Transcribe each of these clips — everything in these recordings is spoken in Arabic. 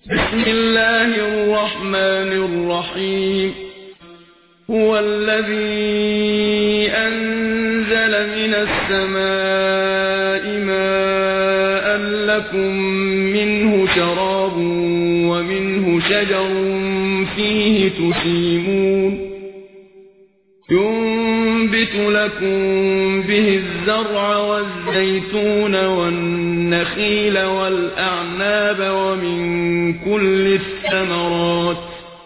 بسم الله الرحمن الرحيم. هو الذي أنزل من السماء ماء لكم منه شراب ومنه شجر فيه تسيمون ينبت لكم به الزرع والزيتون والنخيل والأعناب ومن كل الثمرات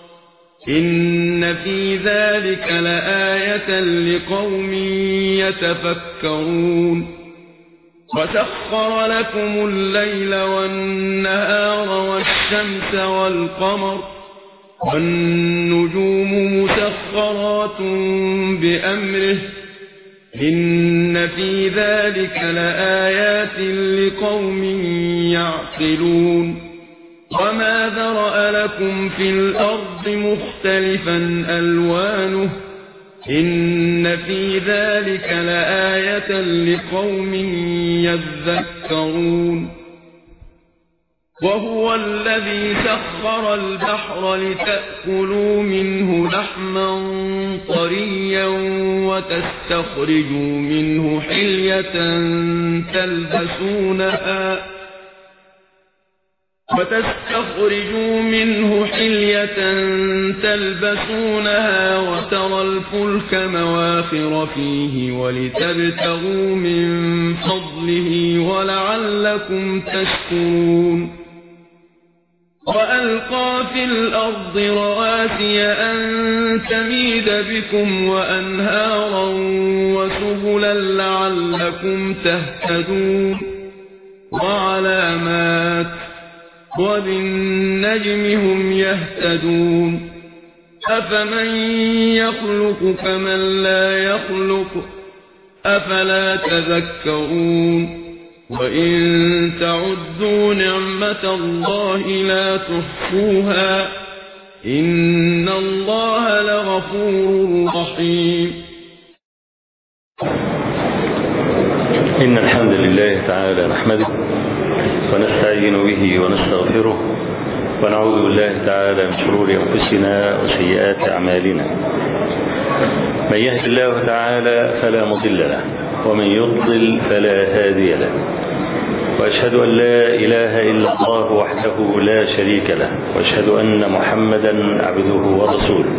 إن في ذلك لآية لقوم يتفكرون. وسخر لكم الليل والنهار والشمس والقمر والنجوم مسخرات بأمره إن في ذلك لآيات لقوم يعقلون. وما ذرأ لكم في الأرض مختلفا ألوانه إن في ذلك لآية لقوم يذكرون. وهو الذي سخر البحر لتأكلوا منه لحما طريا وتستخرجوا منه حلية تلبسونها وترى الفلك مواخر فيه ولتبتغوا من فضله ولعلكم تشكرون. وألقى في الأرض رواسي أن تميد بكم وأنهارا وسبلا لعلكم تهتدون. وعلامات وبالنجم هم يهتدون. أفمن يخلق كمن لا يخلق أفلا تذكرون. وإن تعدوا نعمة الله لا تحصوها إن الله لغفور رحيم. إن الحمد لله تعالى نحمده ونستعين به ونستغفره ونعوذ بالله تعالى من شرور أنفسنا وسيئات أعمالنا. من يهد الله تعالى فلا مضل له ومن يضلل فلا هادي له. وأشهد أن لا إله إلا الله وحده لا شريك له وأشهد أن محمدا عبده ورسوله.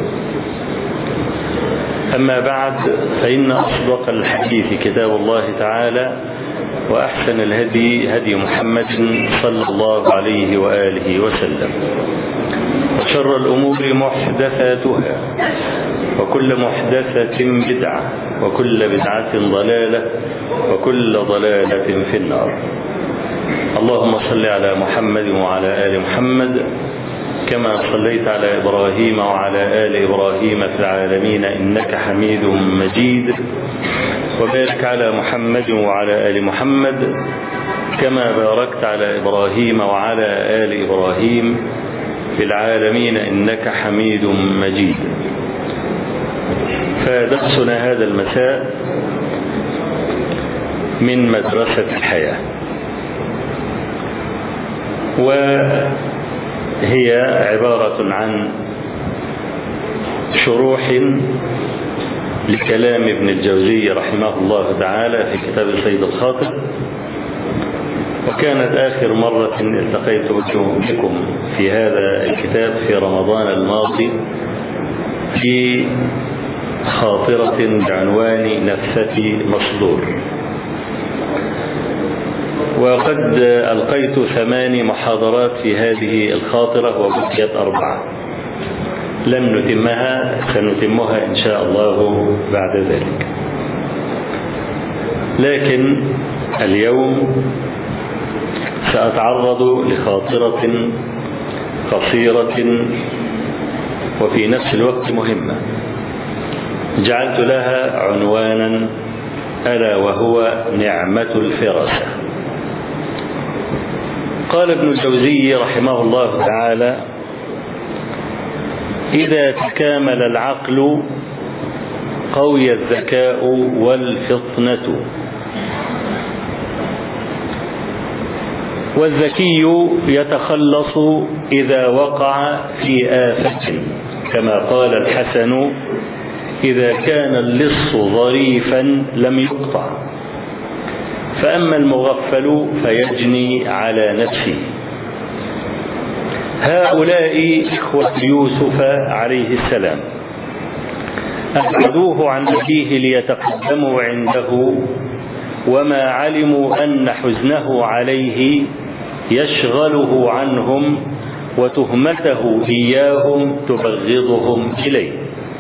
أما بعد فإن أصدق الحديث كتاب الله تعالى وأحسن الهدي هدي محمد صلى الله عليه وآله وسلم وشر الأمور محدثاتها وكل محدثة بدعة وكل بدعة ضلالة وكل ضلالة في النار. اللهم صل على محمد وعلى آل محمد كما صليت على إبراهيم وعلى آل إبراهيم في العالمين إنك حميد مجيد. وبارك على محمد وعلى آل محمد كما باركت على إبراهيم وعلى آل إبراهيم في العالمين إنك حميد مجيد. فدرسنا هذا المساء من مدرسة الحياة، وهي عبارة عن شروح لكلام ابن الجوزي رحمه الله تعالى في كتاب سيد الخاطر. وكانت آخر مرة التقيت بكم في هذا الكتاب في رمضان الماضي في خاطرة بعنوان نفثة مصدور، وقد ألقيت 8 محاضرات في هذه الخاطرة وبقيت 4 لم نتمها، سنتمها إن شاء الله بعد ذلك. لكن اليوم سأتعرض لخاطرة قصيرة وفي نفس الوقت مهمة، جعلت لها عنوانا ألا وهو نعمة الفراسة. قال ابن الجوزي رحمه الله تعالى: إذا تكامل العقل قوي الذكاء والفطنة. والذكي يتخلص إذا وقع في آفة، كما قال الحسن: إذا كان اللص ظريفا لم يقطع، فأما المغفل فيجني على نفسه. هؤلاء إخوة يوسف عليه السلام أبعدوه عن أبيه ليتقدموا عنده، وما علموا أن حزنه عليه يشغله عنهم، وتهمته إياهم تبغضهم إليه.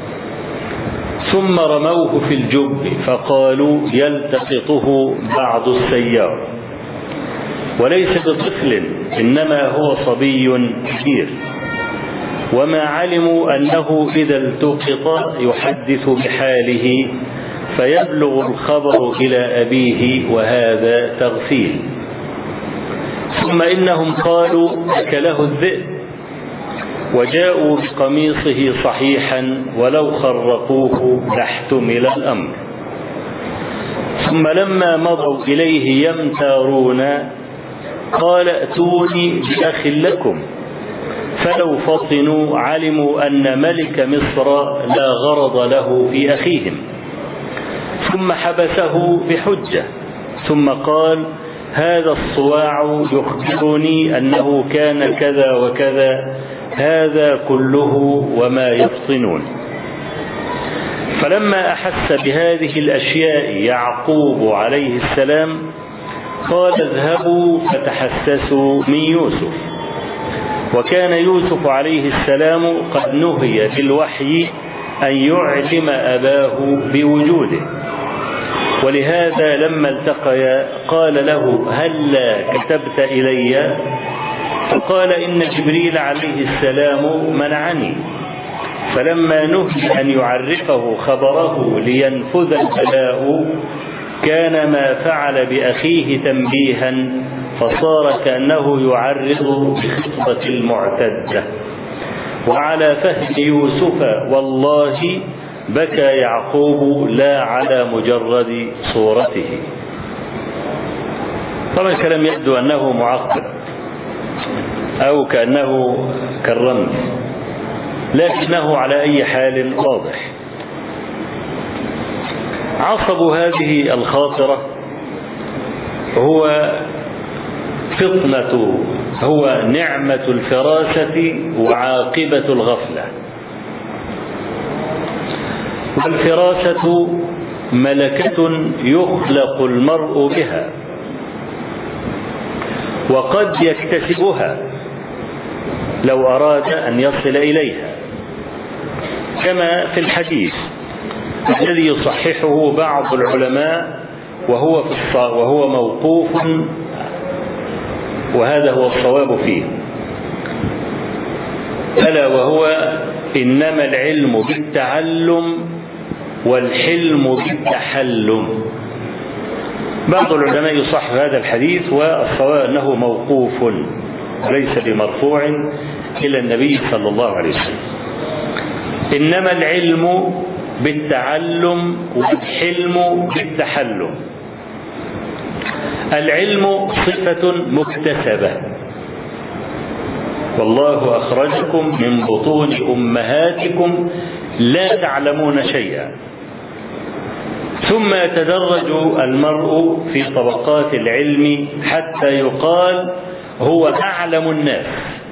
ثم رموه في الجب فقالوا يلتقطه بعض السيار، وليس بطفل إنما هو صبي كبير، وما علموا أنه إذا التقط يحدث بحاله فيبلغ الخبر إلى أبيه، وهذا تغفيل. ثم إنهم قالوا أكله الذئب، وجاءوا بقميصه صحيحا ولو خرقوه لاحتمل الأمر. ثم لما مضوا إليه يمتارون قال ائتوني بأخ لكم، فلو فطنوا علموا أن ملك مصر لا غرض له في أخيهم. ثم حبسه بحجة، ثم قال هذا الصواع يخبرني أنه كان كذا وكذا، هذا كله وما يفطنون. فلما أحس بهذه الأشياء يعقوب عليه السلام قال اذهبوا فتحسسوا من يوسف. وكان يوسف عليه السلام قد نهي بالوحي أن يعلم أباه بوجوده، ولهذا لما التقيا قال له هلا كتبت إلي؟ فقال إن جبريل عليه السلام منعني. فلما نهي أن يعرفه خبره لينفذ البلاء كان ما فعل بأخيه تنبيها، فصار كأنه يعرض بخطبة المعتدة. وعلى فهم يوسف والله بكى يعقوب لا على مجرد صورته. طبعا الكلام يبدو أنه معقد أو كأنه كالرمز، لكنه على أي حال واضح. عصب هذه الخاطرة هو نعمة الفراسة وعاقبة الغفلة. والفراسة ملكة يخلق المرء بها، وقد يكتسبها لو أراد أن يصل إليها، كما في الحديث الذي يصححه بعض العلماء وهو موقوف، وهذا هو الصواب فيه، ألا وهو إنما العلم بالتعلم والحلم بالتحلم. بعض العلماء يصحح هذا الحديث، والصواب أنه موقوف وليس بمرفوع إلى النبي صلى الله عليه وسلم. إنما العلم بالتعلم والحلم بالتحلم. العلم صفة مكتسبة، والله أخرجكم من بطون أمهاتكم لا تعلمون شيئا. ثم يتدرج المرء في طبقات العلم حتى يقال هو أعلم الناس،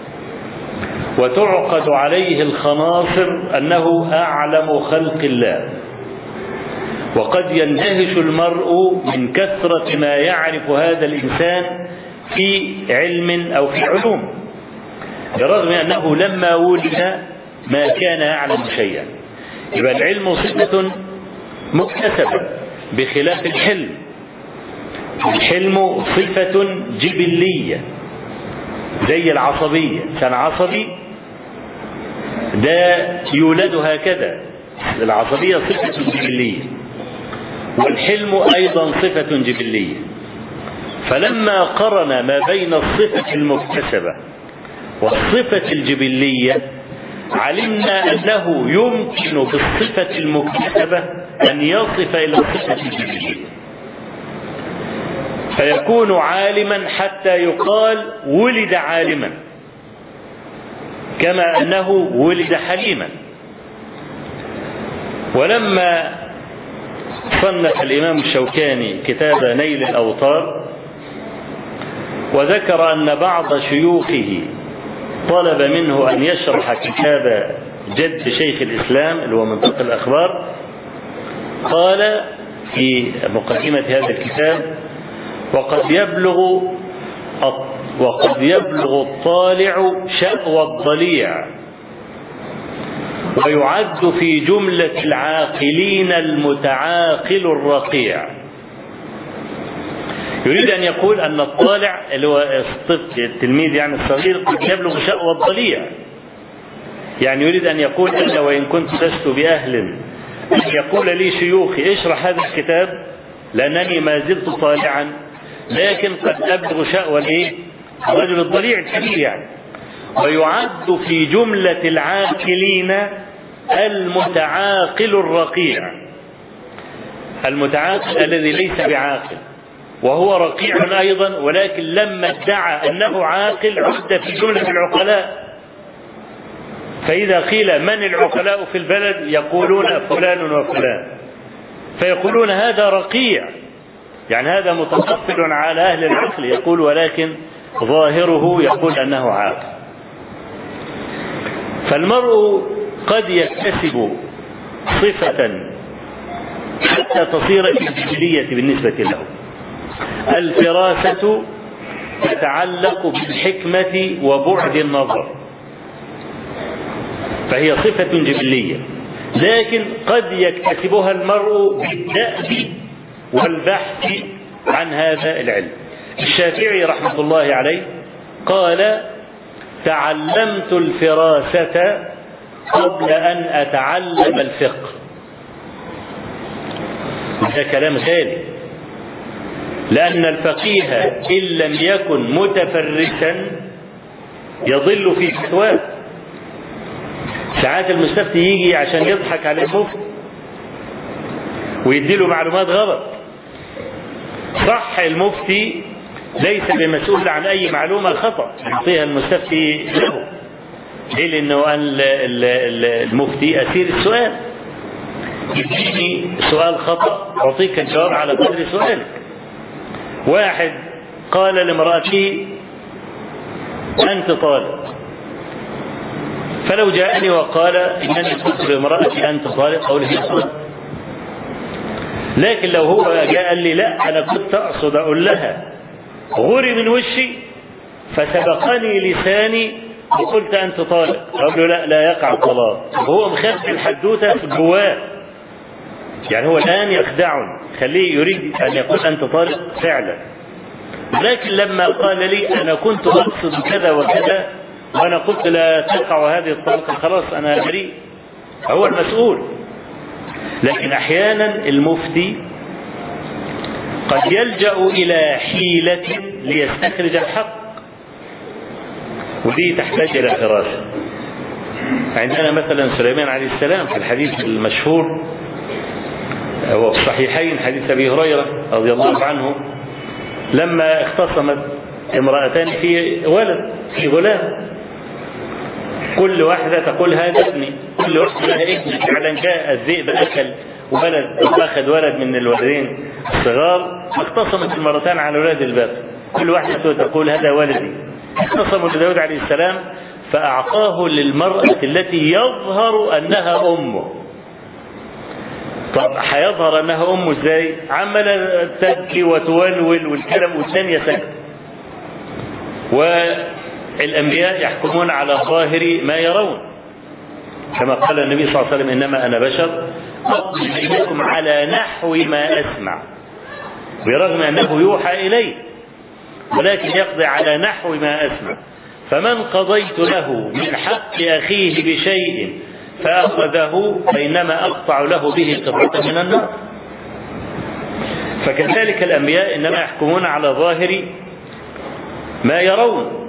وتعقد عليه الخناصر أنه أعلم خلق الله. وقد يندهش المرء من كثرة ما يعرف هذا الإنسان في علم أو في علوم، برغم أنه لما ولد ما كان يعلم شيئا. يبقى العلم صفة مكتسبة بخلاف الحلم. الحلم صفة جبلية زي العصبية، كان عصبي ده يولد هكذا. العصبية صفة جبلية، والحلم أيضا صفة جبلية. فلما قرن ما بين الصفة المكتسبة والصفة الجبلية علمنا أنه يمكن بالصفة المكتسبة أن يصف إلى الصفة الجبلية. فيكون عالما حتى يقال ولد عالما، كما أنه ولد حليما. ولما صنف الإمام الشوكاني كتاب نيل الأوطار وذكر أن بعض شيوخه طلب منه أن يشرح كتاب جد شيخ الإسلام اللي هو منطق الأخبار، قال في مقدمة هذا الكتاب: وقد يبلغ الطالع شأوى الضليع، ويعد في جملة العاقلين المتعاقل الرقيع. يريد أن يقول أن الطالع اللي هو التلميذ يعني الصغير قد يبلغ شأوى الضليع، يعني يريد أن يقول أنا وإن كنت لست بأهل أن يقول لي شيوخي اشرح هذا الكتاب لأنني ما زلت طالعا، لكن قد أبلغ شأوى الرجل الضليع الكبير يعني. ويعد في جملة العاقلين المتعاقل الرقيع، المتعاقل الذي ليس بعاقل وهو رقيع أيضا، ولكن لما ادعى أنه عاقل عد في جملة العقلاء. فإذا قيل من العقلاء في البلد يقولون فلان وفلان، فيقولون هذا رقيع، يعني هذا متطفل على أهل العقل يقول، ولكن ظاهره يقول أنه عاقل. فالمرء قد يكتسب صفة حتى تصير كالجبلية بالنسبة له. الفراسة تتعلق بالحكمة وبعد النظر، فهي صفة جبلية، لكن قد يكتسبها المرء بالدأب والبحث عن هذا العلم. الشافعي رحمة الله عليه قال: تعلمت الفراسة قبل أن أتعلم الفقه. هذا كلام غالي، لأن الفقيه إن لم يكن متفرسا يضل في فتواه. ساعات المستفتي يجي عشان يضحك على المفتي ويديله معلومات غلط. صح، المفتي ليس بمسؤول عن أي معلومة خطأ يعطيها المستفتي له، لأنه المفتي أسير السؤال، يديني سؤال خطأ أعطيك الجواب على قدر سؤالك. واحد قال لامرأته أنت طالق، فلو جاءني وقال إنني قلت لامرأتي أنت طالق أقول هي طالق. لكن لو هو جاء قال لي لا أنا كنت أقصد أقول لها غوري من وشي فسبقني لساني وقلت أنت طالق، أقول له لا يقع الطلاق. وهو مخبي الحدوتة في جواه، يعني هو الآن يخدعني خليه يريد أن يقول أنت طالق فعلا، لكن لما قال لي أنا كنت أقصد كذا وكذا وأنا قلت لا تقع هذه الطلقة خلاص أنا بريء، هو المسؤول. لكن أحيانا المفتي قد يلجأ إلى حيلة ليستخرج الحق، ودي تحتاج إلى فراسة. عندنا مثلا سليمان عليه السلام في الحديث المشهور هو في الصحيحين حديث أبي هريرة رضي الله عنه، لما اختصمت امرأتان في ولد في غلام، كل واحدة تقول هذا ابني، كل واحدة لها ابن، فعلا جاء الذئب أكل ولد أخذ ولد من الولدين الصغار، اختصمت المرتان على ولاد الباقي، كل واحدة تقول هذا ولدي. اختصموا لداود عليه السلام فأعطاه للمرأة التي يظهر أنها أمه. طب هيظهر أنها أمه ازاي؟ عمل تبكي وتولول والكلام والثانية سكت. والأنبياء يحكمون على ظاهر ما يرون، كما قال النبي صلى الله عليه وسلم إنما أنا بشر أقضي بينكم على نحو ما أسمع، برغم أنه يوحى إليه ولكن يقضي على نحو ما أسمع. فمن قضيت له من حق أخيه بشيء فأخذه فإنما أقطع له به قطعة من النار. فكذلك الأنبياء إنما يحكمون على ظاهر ما يرون.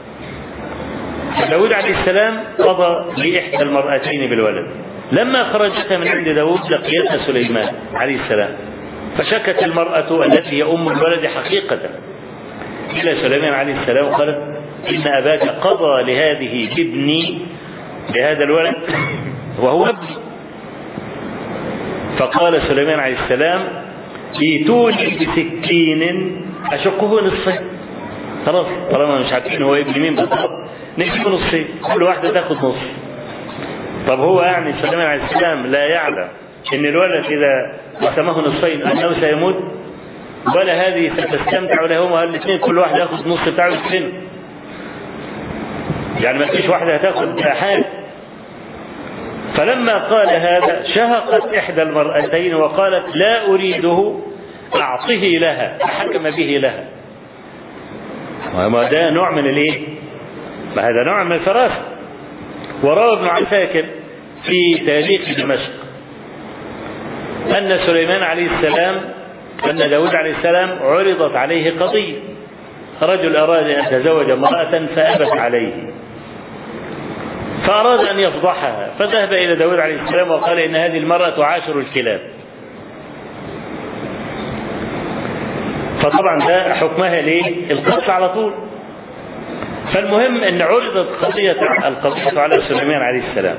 داود عليه السلام قضى لإحدى المرأتين بالولد، لما خرجت من عند داود لقيتها سليمان عليه السلام فشكت المرأة التي هي أم الولد حقيقة إلى سليمان عليه السلام وقالت إن أباك قضى لهذه ابني، لهذا الولد وهو ابني. فقال سليمان عليه السلام ائتوني بسكين أشقه نصفين. خلاص طالما مش عارفين هو ابن مين بالضبط نجيبه نصفين، كل واحدة تاخد نصف. طب هو يعني سليمان عليه السلام لا يعلم ان الولد اذا قسمه نصفين انه سيموت، ولا هذه ستستمتع ولا هم الاثنين كل واحد ياخذ نص بتاعه السن؟ يعني ما فيش واحده هتاخذ حاجه. فلما قال هذا شهقت احدى المرأتين وقالت لا اريده اعطه لها، فحكم به لها. وما ده نوع من الايه؟ ما هذا نوع من الفراسه. وروى ابن عساكر في تاريخ دمشق أن سليمان عليه السلام أن داود عليه السلام عرضت عليه قضية، رجل أراد أن يتزوج امرأة فأبت عليه، فأراد أن يفضحها، فذهب إلى داود عليه السلام وقال إن هذه المرأة تعاشر الكلاب. فطبعا ده حكمها ليه؟ القتل على طول. فالمهم أن عرضت القضية على سليمان عليه السلام.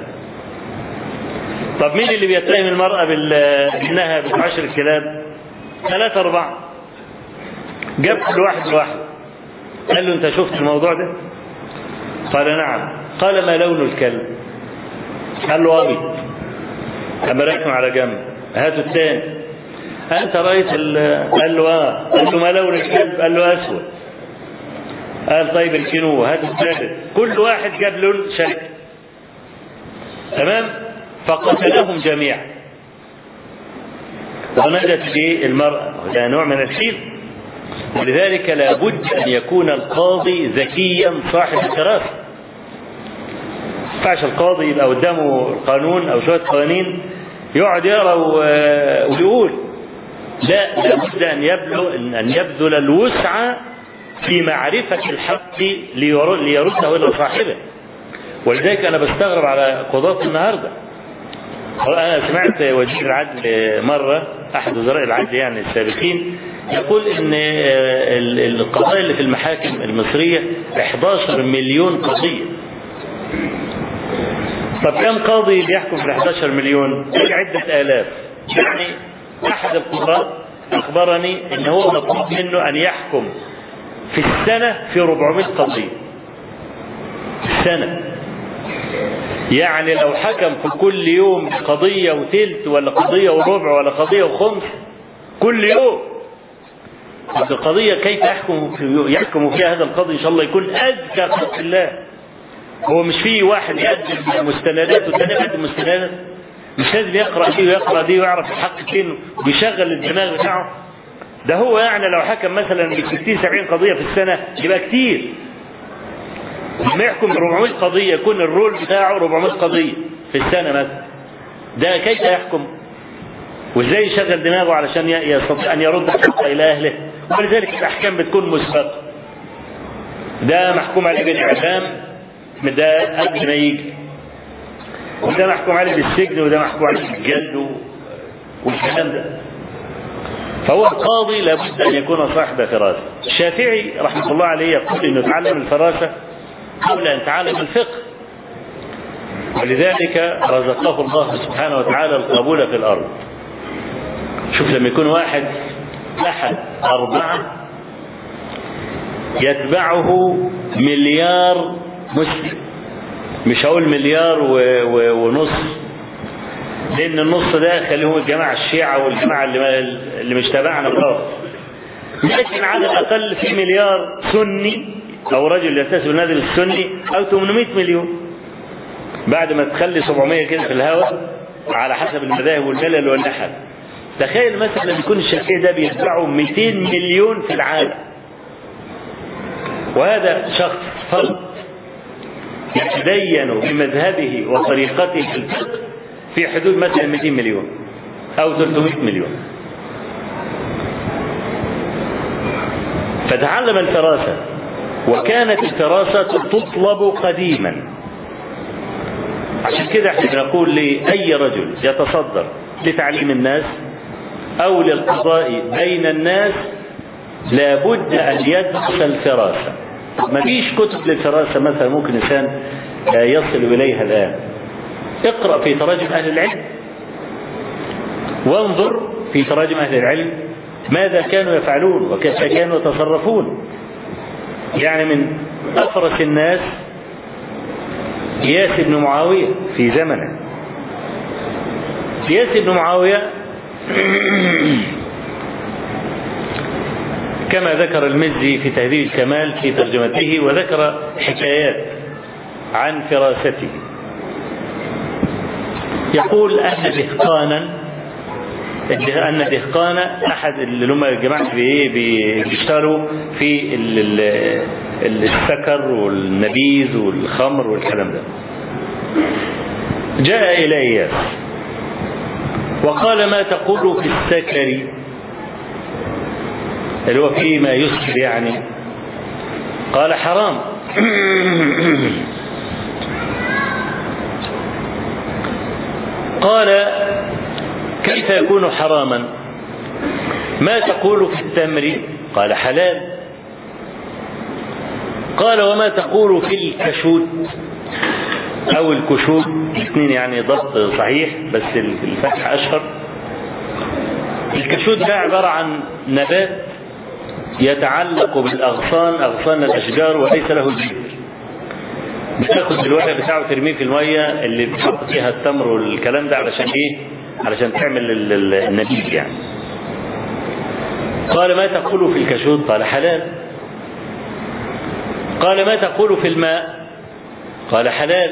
طب مين اللي بيتهم المرأة بأنها بتعاشر الكلاب؟ 3 4. جاب كل واحد لوحده، قال له أنت شفت الموضوع ده؟ قال نعم. قال ما لون الكلب؟ قال له أبيض. أما ركنه على جنب. هاتوا الثاني. أنت رأيت قال له آه. قال له ما لون الكلب؟ قال له أسود. قال طيب الكنوة. هاتوا الثالث. كل واحد جاب لون شكل. تمام؟ فقتلهم جميعا ونجت به المرأة. وده نوع من الحيل. ولذلك لا بد أن يكون القاضي ذكيا صاحب الفراسة. ما ينفعش القاضي يبقى قدامه القانون أو شوية قوانين يقعد يقرأ ويقول لا بد أن يبذل الوسع في معرفة الحق ليرده إلى صاحبه. ولذلك أنا بستغرب على قضاة النهارده. أنا سمعت وزير العدل مرة، أحد وزراء العدل يعني السابقين، يقول إن القضايا اللي في المحاكم المصرية 11 مليون قضية. طب كم قاضي بيحكم في 11 مليون؟ عدة آلاف. يعني أحد القضاة أخبرني إن هو مطلوب منه أن يحكم في السنة في 400 قضية. السنة يعني لو حكم في كل يوم قضية وثلث ولا قضية وربع ولا قضية وخمس كل يوم، القضية كيف يحكم فيها هذا القاضي؟ إن شاء الله يكون أذكى خلق الله. هو مش فيه واحد يقدم مستندات والثاني يقدم مستندات؟ مش لازم يقرأ دي ويقرأ دي ويعرف الحق فين ويشغل الدماغ بتاعه؟ ده هو يعني لو حكم مثلا ب 60-70 قضية في السنة يبقى كتير. لما يحكم 400 قضية يكون الرول بتاعه 400 قضية في السنة مثلا. ده كيف يحكم؟ وازاي يشغل دماغه علشان يستطيع أن يرد الحق إلى أهله؟ ولذلك الأحكام بتكون مسبقة. ده محكوم عليه بالإعدام ده قبل ما يجي، وده محكوم عليه بالسجن، وده محكوم عليه بالجلد والكلام ده. فهو القاضي لابد أن يكون صاحب فراسة. الشافعي رحمه الله عليه يقول إنه تعلم الفراسة قبل أن تعلم الفقه، ولذلك رزقه الله سبحانه وتعالى القبول في الأرض. شوف لما يكون واحد أحد 4 يتبعه مليار مسلم، مش هقول مليار ونص، لأن النص ده خليهم الجماعة الشيعة والجماعة اللي مش تبعنا خالص، لكن على الأقل في مليار سني أو رجل ينتسب للنادي السني أو 800 مليون. بعد ما تخلي 700 كده في الهواء على حسب المذاهب والملل والنحل. تخيل مثلا لما يكون الشافعي ده بيتبعه 200 مليون في العالم، وهذا شخص فرد يتدين بمذهبه وطريقته في الفقه في حدود مثلا 200 مليون أو 300 مليون. فتعلم الفراسة، وكانت الفراسة تطلب قديما. عشان كده احنا بنقول لأي رجل يتصدر لتعليم الناس أو للقضاء بين الناس لابد أن يدرس الفراسة. ما فيش كتب للفراسة مثلا ممكن الإنسان يصل إليها الآن. اقرأ في تراجم أهل العلم وانظر في تراجم أهل العلم ماذا كانوا يفعلون وكيف كانوا يتصرفون. يعني من أفرس الناس إياس بن معاوية في زمنه. إياس بن معاوية كما ذكر المزي في تهذيب الكمال في ترجمته، وذكر حكايات عن فراسته. يقول أن دهقان أحد اللي هم الجماعة بيشتغلوا في السكر والنبيذ والخمر والكلام ده، جاء إلى إياس وقال: ما تقول في السكر اللي هو فيما يسكر يعني؟ قال: حرام. قال: كيف يكون حراما؟ ما تقول في التمر؟ قال: حلال. قال: وما تقول في الكشود أو الكشود؟ الاثنين يعني ضبط صحيح بس الفتح أشهر. الكشود ده عبارة عن نبات يتعلق بالأغصان، أغصان الأشجار، وليس له جذر. بتاخد الورق بتاعه ترميه في المية اللي بتحط فيها التمر والكلام ده علشان إيه؟ علشان تعمل النبيذ يعني. قال: ما تقول في الكشود؟ قال: حلال. قال: ما تقول في الماء؟ قال: حلال.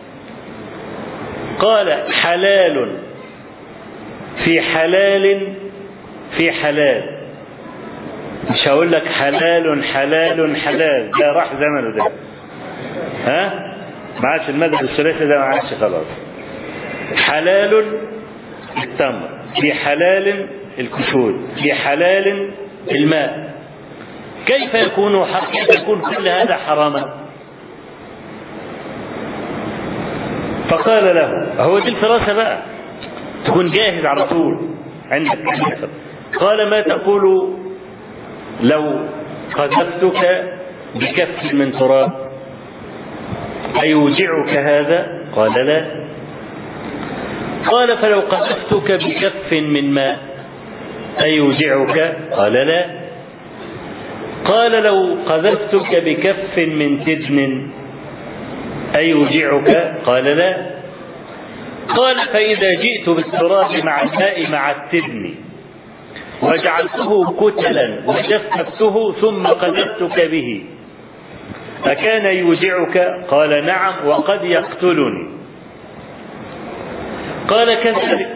قال: حلال في حلال في حلال. مش هقول لك حلال حلال حلال، ده راح زمنه ده. ها؟ ما عادش المذهب الثلاثي ده، ما عادش خلاص. حلال التمر، في حلال الكشود، في حلال الماء. كيف يكون كل هذا حراما؟ فقال له: هو دي الفراسة بقى، تكون جاهز على طول عندك. قال: ما تقول لو قذفتك بكف من تراب أيوجعك هذا؟ قال: لا. قال: فلو قذفتك بكف من ماء أيوجعك؟ قال: لا. قال: لو قذفتك بكف من تبن أيوجعك؟ قال: لا. قال: فإذا جئت بالتراب مع الماء مع التبن وجعلته كتلا وجففته ثم قذفتك به أكان يوجعك؟ قال: نعم، وقد يقتلني. قال: كذلك،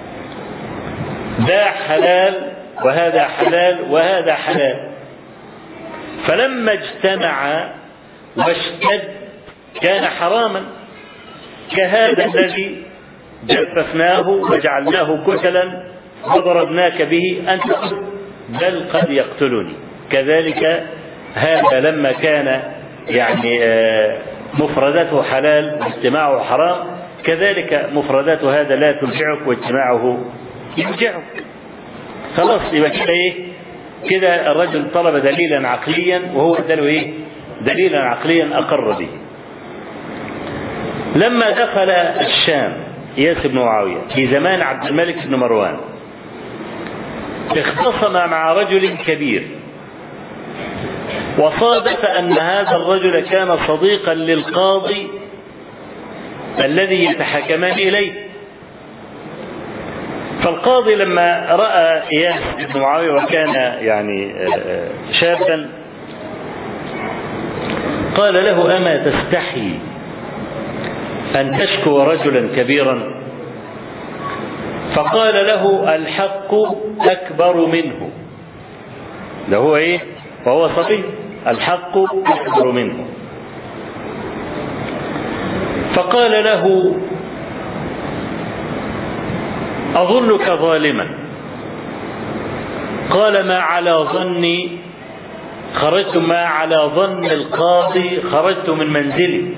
ذا حلال وهذا حلال وهذا حلال، فلما اجتمع واشتد كان حراما، كهذا الذي جففناه وجعلناه كتلا وضربناك به أنت بل قد يقتلني. كذلك هذا لما كان يعني مفردته حلال واجتماعه حرام، كذلك مفردات هذا لا ترجعك واجتماعه يرجعك. خلاص يبقى كده ايه؟ كده الرجل طلب دليلا عقليا وهو اداله ايه؟ دليلا عقليا اقر به. لما دخل الشام إياس بن معاوية في زمان عبد الملك بن مروان اختصم مع رجل كبير، وصادف أن هذا الرجل كان صديقا للقاضي الذي يتحكمان إليه. فالقاضي لما رأى إياس بن معاوية وكان يعني شابا قال له: أما تستحي أن تشكو رجلا كبيرا؟ فقال له: الحق أكبر منه. ده هو إيه؟ وهو صبي، الحق أكبر منه. فقال له: أظنك ظالما. قال: ما على ظني خرجت، ما على ظن القاضي خرجت من منزلي.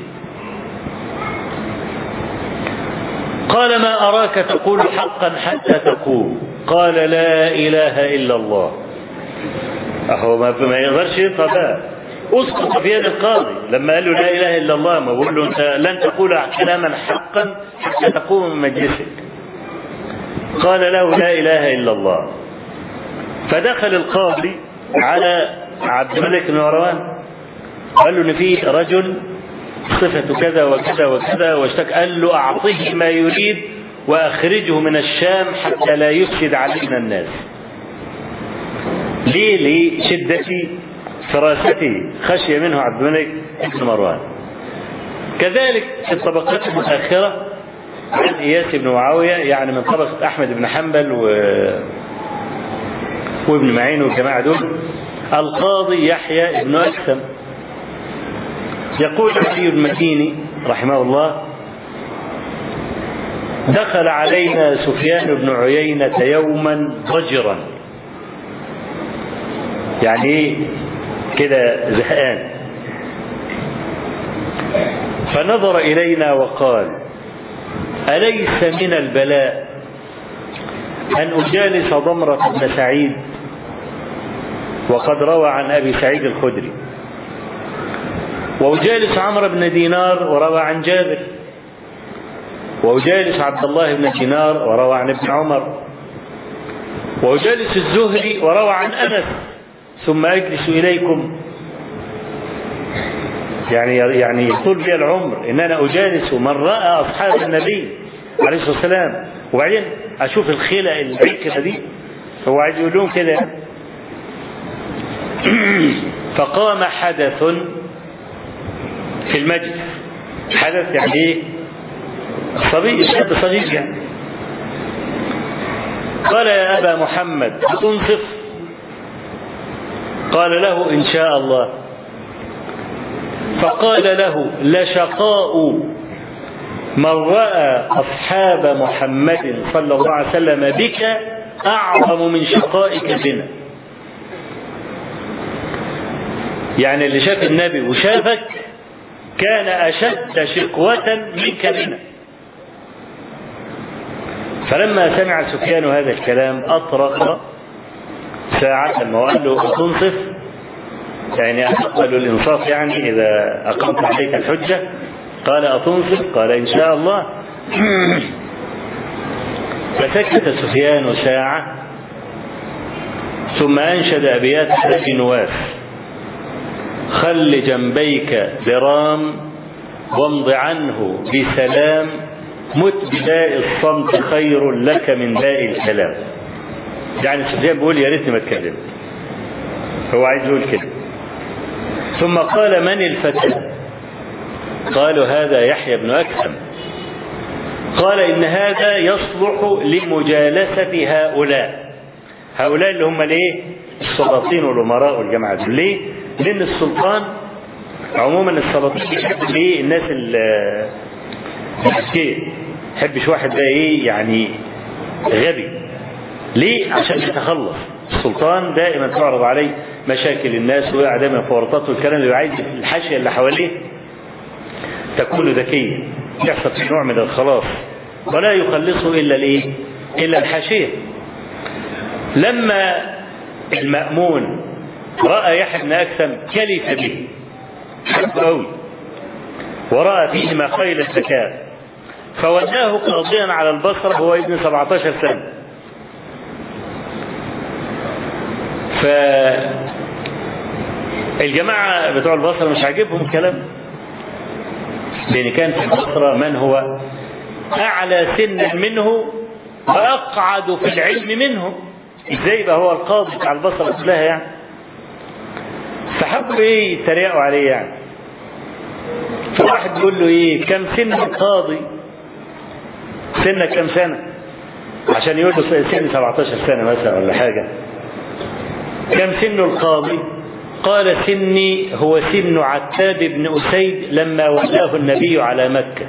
قال: ما أراك تقول حقا حتى تقوم. قال لا إله إلا الله. أهو ما يقدرش يطلع بقى، أسقط في يد القاضي لما قال له لا إله إلا الله. ما بقول له أنت لن تقول كلاما حقا حتى تقوم من مجلسك. قال له لا إله إلا الله. فدخل القاضي على عبد الملك بن مروان قال له إن في رجل صفة كذا وكذا وكذا واشتكى. قال له أعطيه ما يريد وأخرجه من الشام حتى لا يفسد علينا الناس. ليه؟ لشدة فراسته خشي منه عبد الملك بن مروان. كذلك في الطبقات المتأخرة عن إياس بن معاوية، يعني من طبقة أحمد بن حنبل وابن معين والجماعة دول، القاضي يحيى بن أكثم. يقول علي بن المديني رحمه الله: دخل علينا سفيان بن عيينة يوما ضجرا، يعني ايه كده زهقان، فنظر إلينا وقال: أليس من البلاء أن أجالس ضمرة بن سعيد وقد روى عن أبي سعيد الخدري، وأجالس عمرو بن دينار وروى عن جابر، وأجالس عبد الله بن دينار وروى عن ابن عمر، وأجالس الزهري وروى عن أنس، ثم أجلس إليكم؟ يعني يطول بي العمر إن أنا أجالس من رأى أصحاب النبي عليه الصلاة والسلام، وبعدين أشوف الخيلة العكرة دي. هو عايز يقول لهم كده. فقام حدث في المجلس. حدث يعني ايه؟ صبي، شاب صغير يعني. قال: يا أبا محمد أتنصف؟ قال له: إن شاء الله. فقال له: لشقاء من رأى أصحاب محمد صلى الله عليه وسلم بك أعظم من شقائك بنا. يعني اللي شاف النبي وشافك كان أشد شقوة منك بنا. فلما سمع سفيان هذا الكلام أطرق ساعة، ما قال له: أتنصف؟ يعني أقبل الإنصاف، يعني إذا أقمت عليك الحجة. قال: أتنصف؟ قال: إن شاء الله. فسكت سفيان ساعة ثم أنشد أبيات أبي نواس: خل جنبيك ذرام وامض عنه بسلام، مت بداء الصمت خير لك من داء الكلام. يعني سفيان بيقول يا ريتني ما اتكلم، هو عايز يقول كده. ثم قال: من الفتى؟ قالوا: هذا يحيى بن أكثم. قال: إن هذا يصلح لمجالسة هؤلاء اللي هم الايه؟ السلاطين والأمراء والجماعة دول. ليه؟ لأن السلطان عموما السلاطين بيحب ايه؟ الناس المسكين، ما يحبش واحد ده ايه يعني غبي. ليه؟ عشان يتخلص. السلطان دائما تعرض عليه مشاكل الناس وعدم الفورطات والكلام، اللي عايز الحاشية اللي حواليه تكون ذكية، يحصل في نوع من الخلاص، ولا يخلصه إلا الايه؟ إلا الحاشية. لما المأمون رأى يحيى بن أكثم كلف به، حبه قوي، ورأى فيه مخيل الذكاء، فوداه قاضيا على البصرة هو ابن 17 سنة. فالجماعة بتوع البصرة مش عاجبهم الكلام، لأن كان في البصرة من هو أعلى سنا منه وأقعد في العلم منه. إزاي يبقى هو القاضي بتاع البصرة كلها يعني؟ فحبوا إيه يتريقوا عليه يعني. فواحد بيقول له: إيه كم سن القاضي؟ سنك كم سنة؟ عشان يقول له سن 17 سنة مثلا ولا حاجة. كم سن القاضي؟ قال: سني هو سن عتاب بن أسيد لما ولاه النبي على مكة.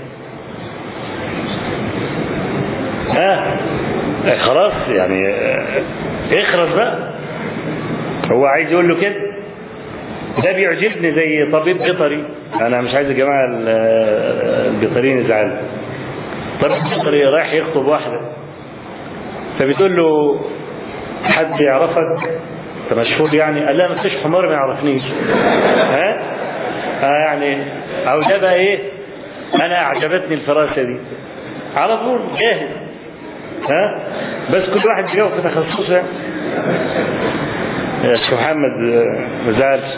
خلاص يعني اخرس بقى. هو عايز يقول له كده. ده بيعجبني زي طبيب بيطري. انا مش عايز يا جماعه البيطريين يزعلوا. طبيب بيطري رايح يخطب واحده، فبتقول له حد يعرفك؟ انت مشهور يعني؟ قال لا ما فيش حمار ما يعرفنيش. ها يعني او ده بقى ايه؟ انا اعجبتني الفراسه دي على طول جاهز. ها بس كل واحد يجاوب في تخصصه يعني. يا شيخ محمد ما زعلش.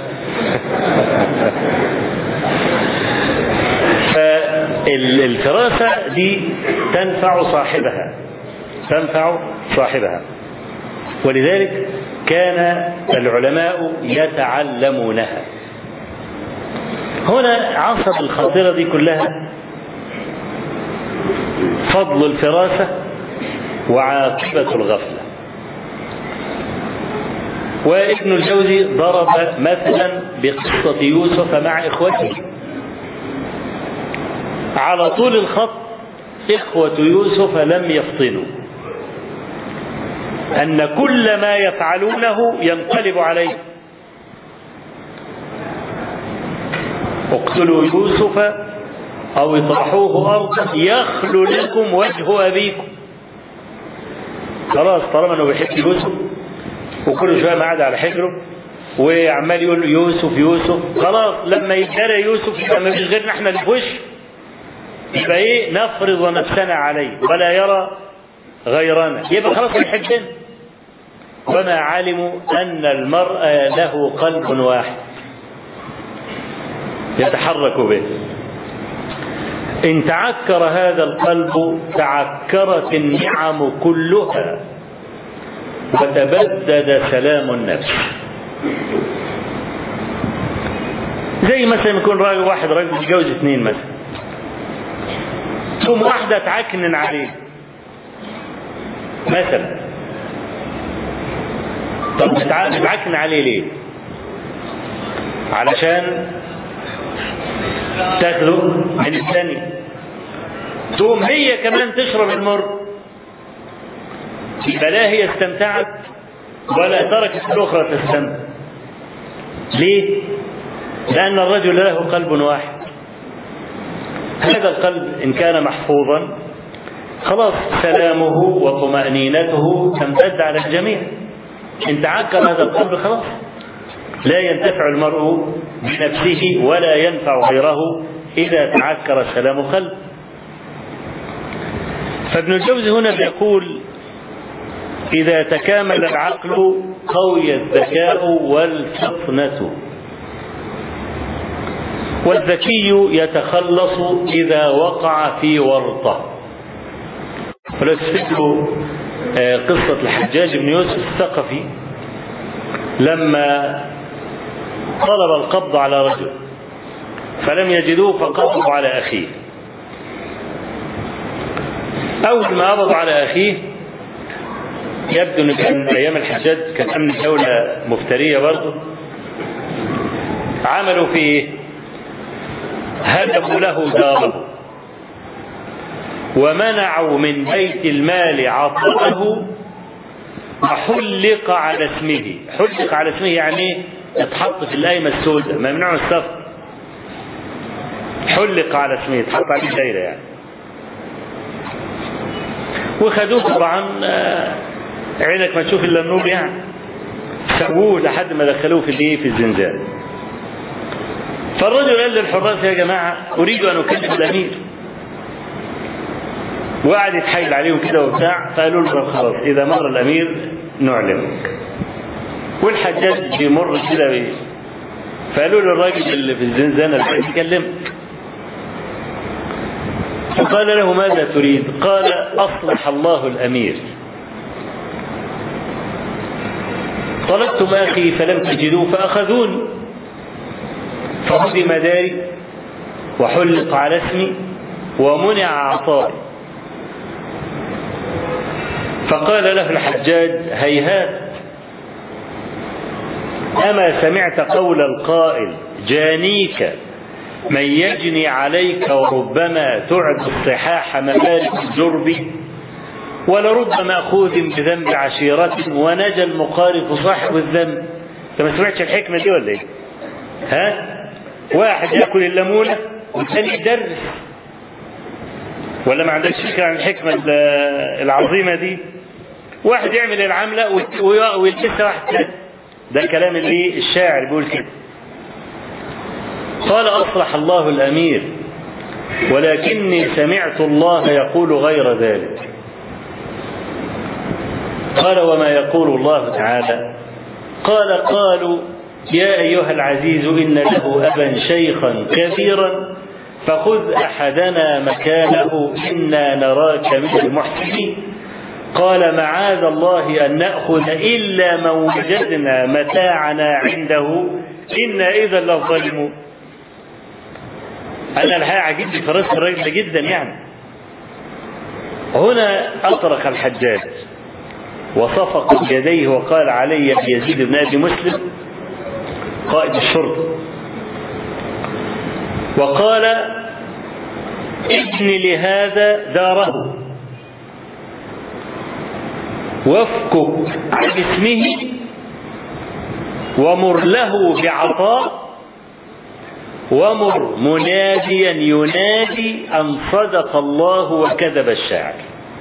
فالفراسه دي تنفع صاحبها ولذلك كان العلماء يتعلمونها. هنا عصب الخاطرة دي كلها فضل الفراسة وعاقبة الغفلة. وابن الجوزي ضرب مثلا بقصة يوسف مع إخوته. على طول الخط إخوة يوسف لم يفطنوا، أن كل ما يفعلونه ينقلب عليه. اقتلوا يوسف أو اطرحوه أرضا يخلو لكم وجه أبيكم. خلاص طالما أنه بيحب يوسف وكل شوية ما قاعد على حجره وعمال يقول يوسف يوسف، خلاص لما يجرى يوسف يبقى ما فيش غيرنا احنا اللي في وشه، يبقى ايه؟ نفرض نفسنا عليه ولا يرى غيرنا، يبقى خلاص يحبنا. وما علموا أن المرء له قلب واحد يتحرك به. إن تعكر هذا القلب تعكرت النعم كلها وتبدد سلام النفس. زي مثلا يكون واحد راجل يتجوز 2 مثلا، ثم واحدة تعكنن عليه مثلا. طب بتعكن عليه ليه؟ علشان تاخده من الثاني، تقوم هي كمان تشرب المر، يبقى لا هي استمتعت ولا تركت الأخرى تستمتع. ليه؟ لأن الرجل له قلب واحد. هذا القلب إن كان محفوظا خلاص سلامه وطمأنينته تمتد على الجميع. إن تعكر هذا القلب خلاص لا ينتفع المرء بنفسه ولا ينفع غيره إذا تعكر سلام قلب. فابن الجوزي هنا بيقول إذا تكامل العقل قوي الذكاء والفطنة، والذكي يتخلص إذا وقع في ورطة. فلو تفتكروا قصة الحجاج بن يوسف الثقفي لما طلب القبض على رجل فلم يجدوه فقبضوا على أخيه. أول ما قبضوا على أخيه يبدو أن كان أيام الحجاج كان أمن الدولة مفترية برضه، عملوا فيه هدموا له داره ومنعوا من بيت المال عطاءه وحلق على اسمه. حلق على اسمه يعني اتحط في القايمة السوداء، ممنوع من السفر. حلق على اسمه اتحط عليه دايرة يعني. وخدوه طبعا عينك ما تشوف الا النور يعني، سووه لحد ما دخلوه في الزنزانة. فالرجل قال للحراس يا جماعة أريد أن أكلم الأمير، وقعد يتحايل عليهم كده وبتاع، فقالوا له خلاص إذا مر الأمير نعلمك. والحجاج بيمر كده فقالوا له الراجل اللي في الزنزانة اللي يكلمك. فقال له ماذا تريد؟ قال أصلح الله الأمير. طلبتم أخي فلم تجدوه فأخذوني، فهدم داري وحلق على اسمي ومنع عطائي. فقال له الحجاج هيهات، أما سمعت قول القائل جانيك من يجني عليك وربما تعد الصحاح مبارك الجرب ولرب مأخوذ بذنب عشيرة ونجى المقارف صاحب الذنب. انت ما سمعتش الحكمة دي ولا ايه؟ ها؟ واحد يأكل الليمونة والثاني يدرس، ولا ما عندكش فكرة عن الحكمة العظيمة دي؟ واحد يعمل العملة ويلبسها واحد ثاني. ده كلام اللي الشاعر بيقول كده. قال أصلح الله الأمير ولكني سمعت الله يقول غير ذلك. قال وما يقول الله تعالى؟ قال قالوا يا أيها العزيز إن له أبا شيخا كبيرا فخذ أحدنا مكانه إنا نراك من المحسنين. قال معاذ الله أن نأخذ إلا من وجدنا متاعنا عنده إنا إذا لظالمون. أنا الحقيقة عجبني في رأس الرجل جدا يعني. هنا أطرق الحجاج وصفق بيديه وقال علي بيزيد بن أبي مسلم قائد الشرطة، وقال ابن لهذا داره وافكك عن اسمه ومر له بعطاء ومر مناديا ينادي أن صدق الله وكذب الشاعر.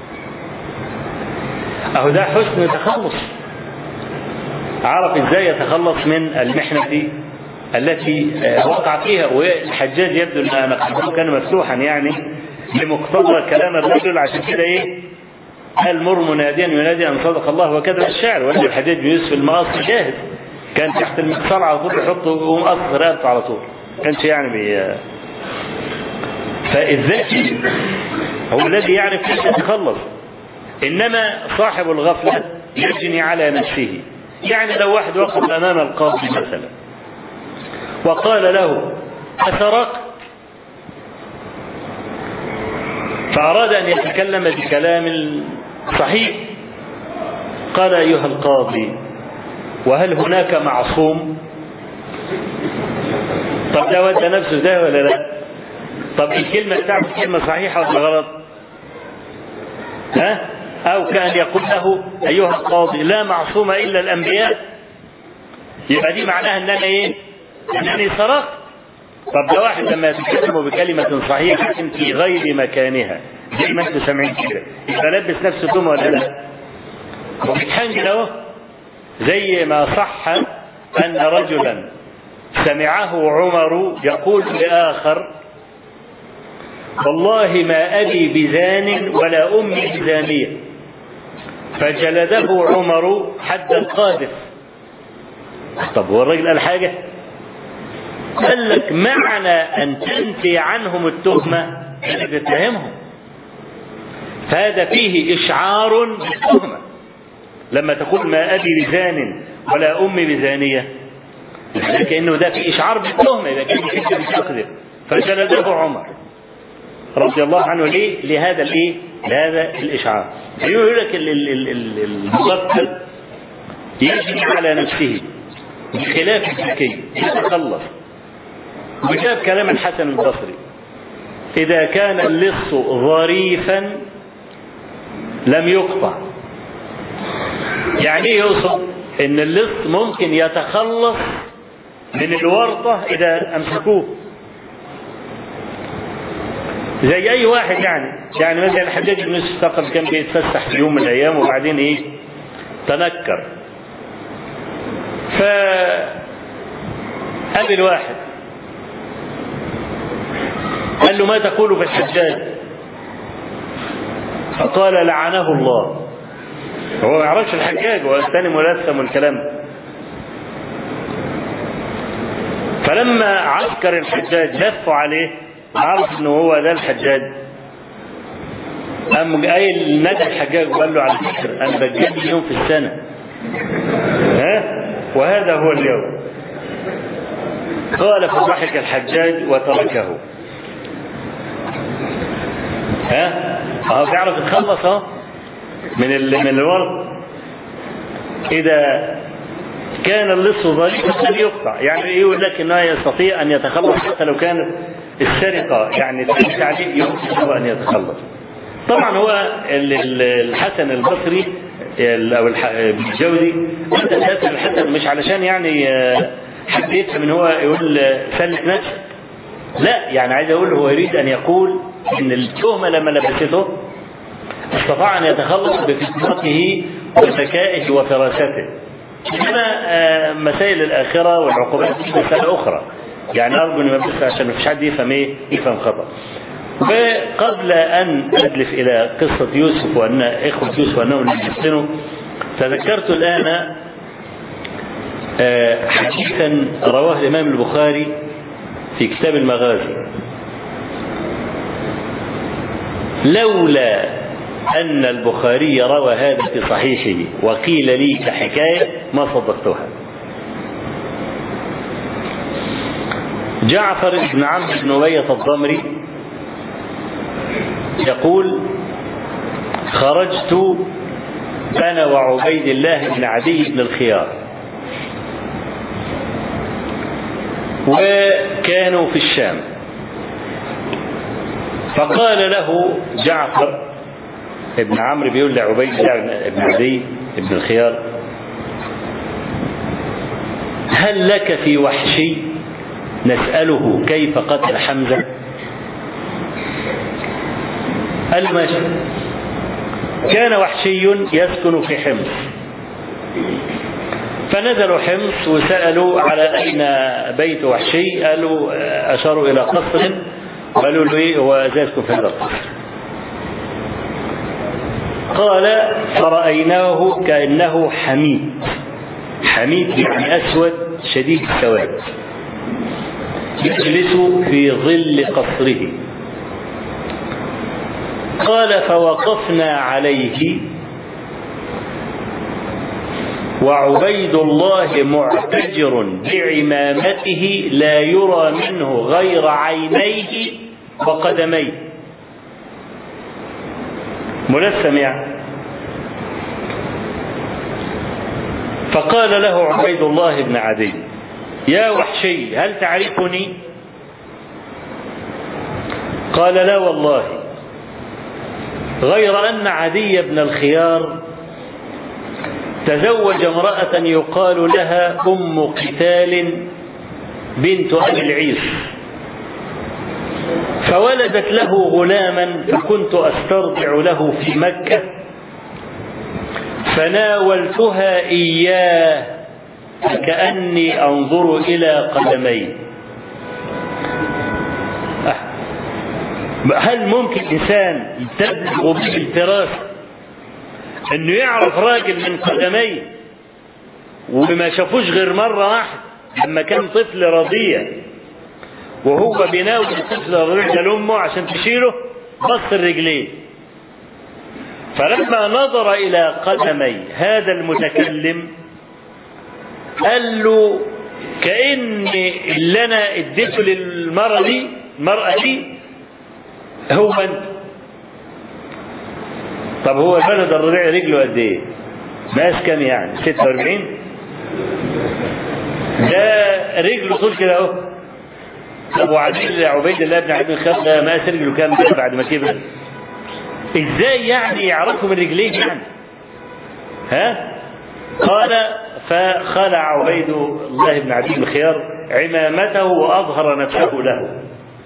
أهو ده حسن تخلص. عرف ازاي يتخلص من المحنة التي وقع فيها. والحجاج يبدو أن قلبه كان مفتوحا يعني لمقتضى كلام الرجل، عشان كده قال مر مناديا ينادي أن صدق الله وكذب الشاعر. وأن الحجاج بن يوسف المقص جاهز، كان تحت المقصار على طول يحطه ومقص رقبته على طول، كانش يعني فالذكي هو الذي يعرف كيف يتخلص. إنما صاحب الغفلة يجني على نفسه. يعني لو واحد وقف أمام القاضي مثلا وقال له أسرقت، فأراد أن يتكلم بكلام صحيح، قال أيها القاضي وهل هناك معصوم؟ طب ده ودى نفسه ده ولا لا؟ طب الكلمة بتاعته كلمة صحيحة ولا غلط؟ أو كان يقول له أيها القاضي لا معصوم إلا الأنبياء، يبقى دي معناها أن أنا أنني سرقت. طب ده واحد لما يتكلم بكلمة صحيحة في غير مكانها زي ما انتم سامعين كده، يبقى لبس نفسه تهمة ولا لا؟ وبيتحنجل اهو. زي ما صح أن رجلا سمعه عمر يقول لآخر والله ما أبي بزان ولا أمي بزانية، فجلده عمر حد القاذف. طب هو الرجل قال حاجة؟ قال لك معنى أن تنفي عنهم التهمة أنك تتهمهم، فهذا فيه إشعار بالتهمة. لما تقول ما أبي بزان ولا أمي بزانية كأنه ده فيه إشعار بالتهمة، إذا كان يحب بتقذف. فجلده عمر رضي الله عنه ليه؟ لهذا الإشعار. يقول لك المغفل يجني على نفسه بخلاف الذكي يتخلص. وجاب كلام الحسن البصري إذا كان اللص ظريفا لم يقطع. يعني يقصد إن اللص ممكن يتخلص من الورطة إذا أمسكوه زي أي واحد. يعني مثلا الحجاج بن يوسف الثقفي كان بيتفسح في يوم من الأيام وبعدين تنكر، فقابل واحد قال له ما تقول في الحجاج؟ فقال لعنه الله. هو ما يعرفش الحجاج، هو الثاني ملثم والكلام. فلما عسكر الحجاج لفوا عليه عرف انه هو ده الحجاج، قام قايل ندى الحجاج وقال له على فكره انا بتجدد يوم في السنه وهذا هو اليوم. قال فضحك الحجاج وتركه. هو بيعرف يتخلص من الورد. إذا كان اللص ظريفا لم يقطع، يعني يقول لك انه يستطيع ان يتخلص حتى لو كانت السرقه يعني تلك عليه يمكن ان يتخلص. طبعا هو الحسن البصري او الجودي انت الحسن مش علشان يعني حد يفهم ان هو يقول سلك نفسك، لا، يعني عايز اقول هو يريد ان يقول ان التهمه لما لبسته استطاع ان يتخلص بفتنته وذكائه وفراسته. إنما مسائل الآخرة والعقوبات مسألة أخرى، يعني أرجو أن بس عشان ما فيش حد يفهم خطأ. وقبل أن أدلف إلى قصة يوسف وأن إخوة يوسف وأنهم يحسنوا، تذكرت الآن حديثا رواه الإمام البخاري في كتاب المغازي. لولا أن البخاري روى هذا في صحيحه وقيل لي كحكاية ما صدقتها. جعفر بن عمرو بن أمية الضمري يقول: خرجت أنا وعبيد الله بن عدي بن الخيار، وكانوا في الشام، فقال له جعفر ابن عمرو بيقول لعبيد الله بن عدي بن الخيار: هل لك في وحشي نسأله كيف قتل حمزة؟ قال له ماشي. كان وحشي يسكن في حمص، فنزلوا حمص وسألوا على أين بيت وحشي، قالوا أشاروا إلى قصر، قالوا له إيه هو يسكن في هذا القصر. قال: فرأيناه كأنه حميد. حميد يعني أسود شديد السواد، يجلس في ظل قصره. قال: فوقفنا عليه وعبيد الله معتجر بعمامته لا يرى منه غير عينيه وقدميه، ملثم يعني. فقال له عبيد الله بن عدي: يا وحشي هل تعرفني؟ قال: لا والله، غير أن عدي بن الخيار تزوج امرأة يقال لها أم قتال بنت أبي العيس، فولدت له غلاما، فكنت أسترضع له في مكة، فناولتها إياه فكأني أنظر إلى قدميه. هل ممكن إنسان يتبلغ بالفراسة أنه يعرف راجل من قدميه وما شافوش غير مرة واحدة لما كان طفل رضيع، وهو بيناول الطفل الرضيع لأمه عشان تشيله، بص الرجلين، فلما نظر إلى قدمي هذا المتكلم قال له: كأن اللي أنا اديته للمرأة دي هو أنت. طب هو الولد الرضيع رجله قد ايه؟ مقاس كام يعني؟ 46؟ ده رجله طول كده اهو. طب عبيد الله بن عدي بن الخيار ده مقاس رجله كام بعد ما كبر؟ ازاي يعني يعرفوا من رجليه يعني؟ ها؟ قال: فخلع عبيد الله بن عدي بن الخيار عمامته وأظهر نفسه له.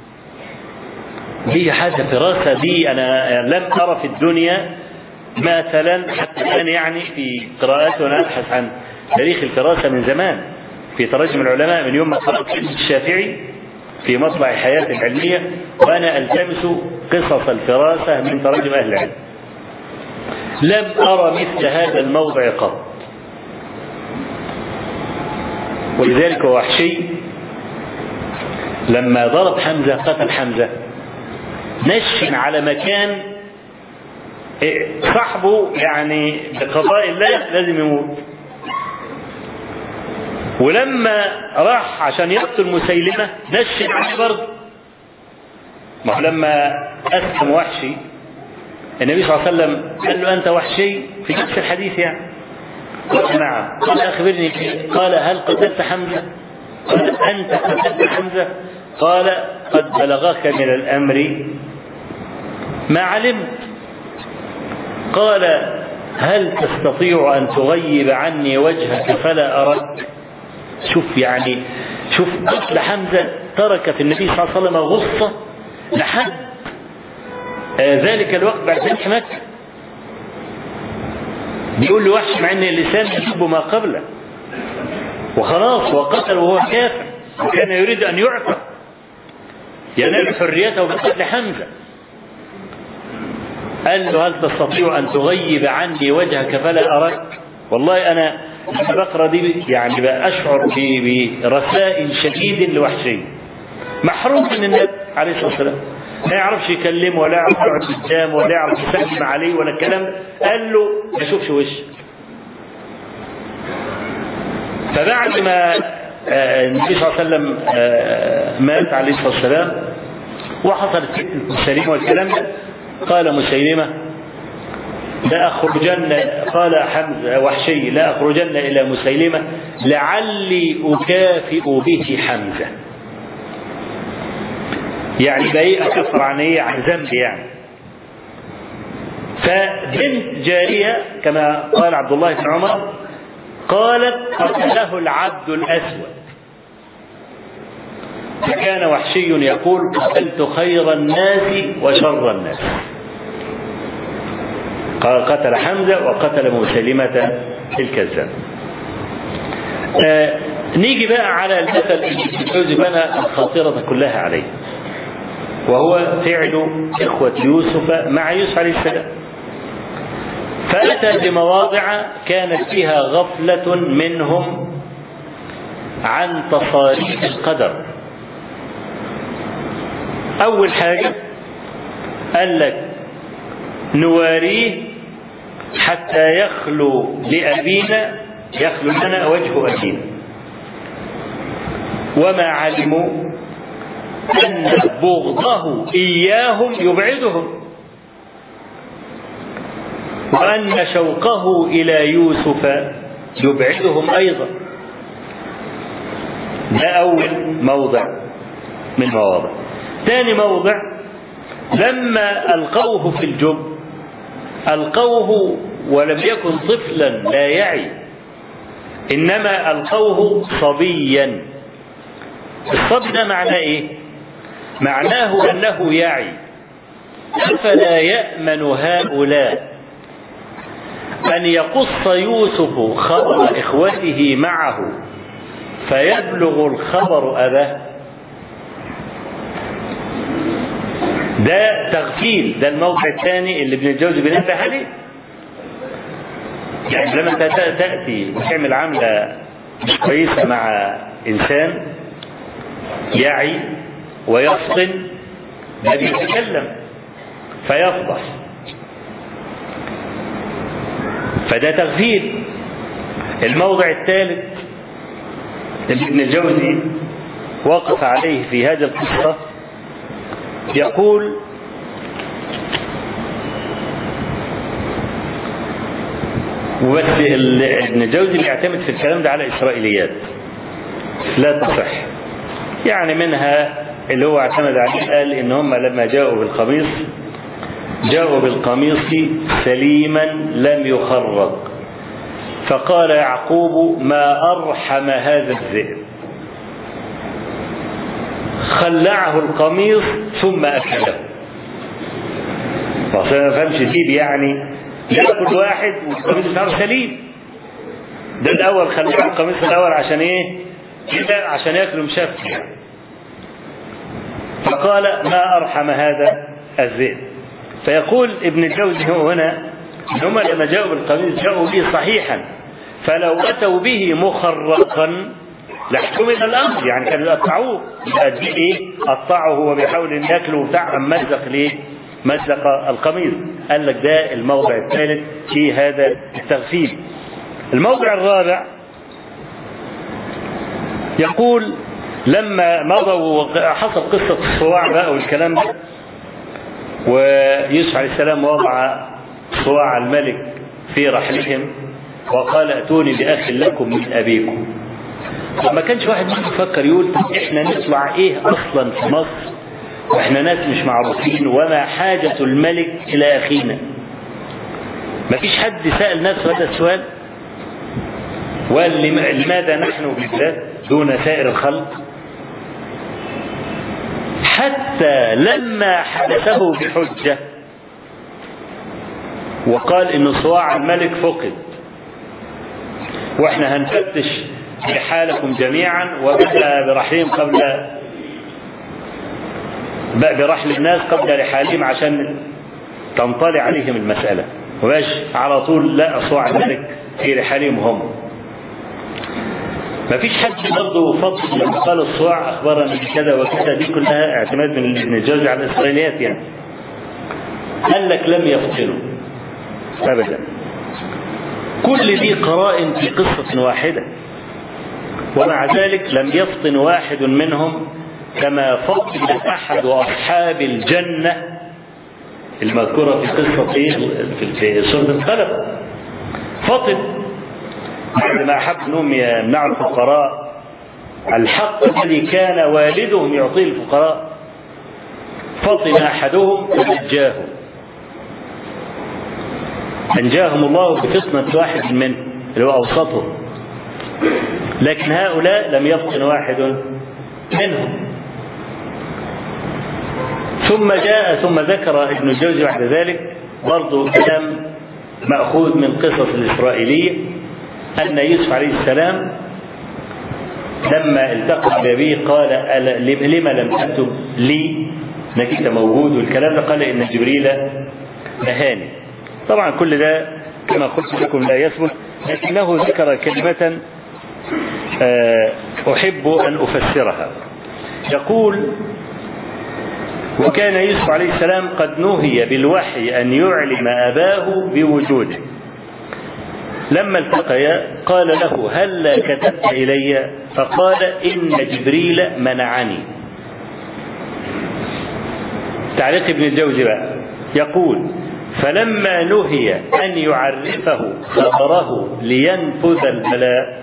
دي حاجة فراسة، دي أنا لم أرى في الدنيا مثلا حتى الآن، يعني في قراءات وأنا أبحث عن تاريخ الفراسة من زمان في تراجم العلماء، من يوم ما قرأت الشافعي في مطبع حياة العلمية وأنا ألتمس قصص الفراسة من تراجم أهل العلم، لم أرى مثل هذا الموضع قط. ولذلك وحشي لما ضرب حمزة قتل حمزة نشن على مكان صاحبه، يعني بقضاء الله لازم يموت. ولما راح عشان يقتل مسيلمة نشن عليه برضه. ما هو لما أسلم وحشي النبي صلى الله عليه وسلم قال له: أنت وحشي؟ في نفس الحديث يعني. قال: نعم. قال: أخبرني. قال: هل قتلت حمزة؟ قال: أنت قتلت حمزة؟ قال: قد بلغك من الأمر ما علمت. قال: هل تستطيع أن تغيب عني وجهك فلا أراك؟ شوف قتل حمزة ترك في النبي صلى الله عليه وسلم غصة لحد ذلك الوقت بعد فتح مكة. بيقول له وحش مع ان اللسان يحب ما قبله، وخلاص وقتل وهو كافر وكان يريد ان يعتق ينال حريته بقتل حمزة. قال له هل تستطيع ان تغيب عني وجهك فلا اراك؟ والله انا لما بقرا دي يعني بقى اشعر برثاء شديد لوحشي، محروم من النبي عليه الصلاه والسلام، ما يعرفش يكلمه ولا يعرف يقعد قدامه ولا يعرف يسلم عليه ولا الكلام. قال له ما اشوفش وشك. فبعد ما النبي صلى الله عليه وسلم مات عليه الصلاه والسلام وحصلت فتنه مسيلمه والكلام ده، قال مسيلمه لا أخرجن، قال حمزة وحشي لا أخرجن إلى مسيلمة لعلي أكافئ به حمزة، يعني بقى أكفر عن إيه؟ عن ذنب يعني. فبنت جارية كما قال عبد الله بن عمر قالت قتله العبد الأسود، فكان وحشي يقول قتلت خير الناس وشر الناس. قال قتل حمزة وقتل مسيلمة الكذاب. نيجي بقى على المثل اللي الجوز بنى الخاطرة كلها عليه، وهو فعل إخوة يوسف مع يوسف عليه السلام. فأتى بمواضع كانت فيها غفلة منهم عن تصاريف القدر. أول حاجة قال لك نواريه حتى يخلو لأبينا، يخلو لنا وجه أبينا، وما علموا أن بغضه إياهم يبعدهم، وأن شوقه إلى يوسف يبعدهم أيضا. ده أول موضع من مواضع. ثاني موضع لما ألقوه في الجب ألقوه ولم يكن طفلا لا يعي، إنما ألقوه صبيا. الصبي ده معناه إيه؟ معناه أنه يعي. أفلا يأمن هؤلاء أن يقص يوسف خبر إخوته معه فيبلغ الخبر أباه؟ ده تغفيل. ده الموضع الثاني اللي ابن الجوزي بينبه عليه. يعني لما تأتي وتعمل عملة مش كويسة مع إنسان يعي ويفطن، ده بيتكلم فيفضح، فده تغفيل. الموضع الثالث اللي ابن الجوزي وقف عليه في هذه القصة يقول وبس ابن الجوزي بيعتمد في الكلام ده على إسرائيليات لا تصح، يعني منها اللي هو اعتمد عليه قال إن هم لما جاءوا بالقميص جاءوا بالقميص سليما لم يخرق، فقال يعقوب ما أرحم هذا الذئب، خلعه القميص ثم أكله. فأصلا ما فهمش ذئب يعني يأكل واحد والقميص بتاعه سليم. ده الأول خلعه القميص الأول عشان إيه؟ كده عشان يأكله مشاف يعني. فقال ما أرحم هذا الذئب. فيقول ابن الجوزي هنا إن هم لما جاءوا بالقميص جاءوا به صحيحا، فلو أتوا به مخرقا لاحتمل الأمر، يعني كانوا يقطعوه قد إيه؟ قطعه هو بيحاول إن ياكله وبتاع مزق ليه؟ مزق القميص. قال لك ده الموضع الثالث في هذا التغفيل. الموضع الرابع يقول لما مضوا حصل قصة الصواع بقى والكلام ده، ويوسف عليه السلام وضع صواع الملك في رحلهم وقال ائتوني بأخ لكم من أبيكم. وما كانش واحد منهم يفكر يقول احنا نطلع ايه اصلا في مصر واحنا ناس مش معروفين، وما حاجة الملك الى اخينا؟ ما فيش حد سأل نفسه هذا السؤال؟ وقال لماذا نحن بالذات دون سائر الخلق؟ حتى لما حدثه بحجة وقال إن صواع الملك فقد، وإحنا هنفتش رحالكم جميعا، وبدأ برحلهم برحل الناس قبل رحالهم عشان تنطلع عليهم المسألة، وباش على طول لا صواع الملك في رحالهم هم. ما فيش حد برضه فضل لما قال الصواع أخبرني بكذا وكذا، دي كلها اعتماد من ابن الجوزي على الإسرائيليات يعني. قال لك لم يفطنوا أبدا، كل دي قرائن في قصة واحدة، ومع ذلك لم يفطن واحد منهم كما فطن أحد أصحاب الجنة المذكورة في قصة في سورة القلم. فطن بعد ما أحب أنهم يمنعوا الفقراء الحق الذي كان والدهم يعطيه الفقراء، فطن أحدهم فنجاهم، أنجاهم الله بفطنة واحد منه اللي هو أوسطهم، لكن هؤلاء لم يفطن واحد منهم. ثم ذكر ابن الجوزي بعد ذلك برضو كلام مأخوذ من قصص الإسرائيلية، أن يوسف عليه السلام لما التقى بأبيه قال لما لم تكتب لي انك انت موجود، والكلام ده قال ان جبريل نهاني. طبعا كل ده كما قلت لكم لا يثبت، لكنه ذكر كلمة أحب أن أفسرها. يقول: وكان يوسف عليه السلام قد نهي بالوحي أن يعلم أباه بوجوده، لما التقيا قال له: هل كتبت إلي؟ فقال: إن جبريل منعني. تعليق ابن الجوزي بقى يقول: فلما نهي أن يعرفه خبره لينفذ البلاء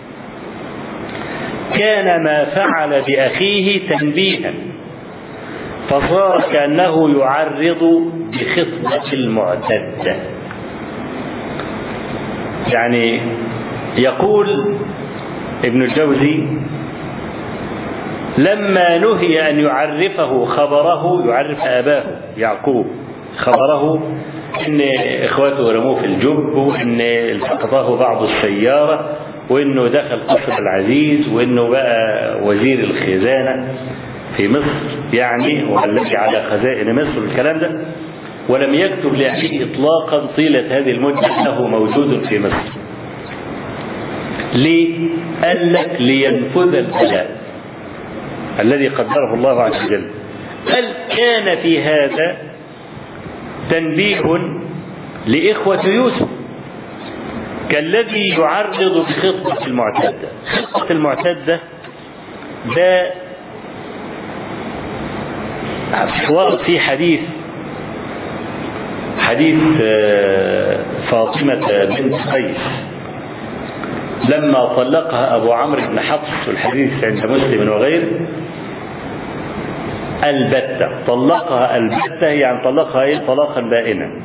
كان ما فعل بأخيه تنبيها، فصار كأنه يعرض بخطبة المعتدة. يعني يقول ابن الجوزي: لما نهي أن يعرفه خبره، يعرف أباه يعقوب خبره إن إخواته رموه في الجب، وإن التقطه بعض السيارة، وإنه دخل قصر العزيز، وإنه بقى وزير الخزانة في مصر يعني، والذي على خزائن مصر الكلام ده، ولم يكتب لأخيه إطلاقا طيلة هذه المدة أنه موجود في مصر. ليه؟ قال لك: لينفذ البلاء الذي قدره الله عز وجل. قال: كان في هذا تنبيه لإخوة يوسف كالذي يعرض بخطبة المعتدة. خطبة المعتدة ده ورد في حديث فاطمة بنت قيس لما طلقها أبو عمرو بن حفص، والحديث عند مسلم وغيره، البتة، طلقها البتة يعني طلقها طلاقا بائنا.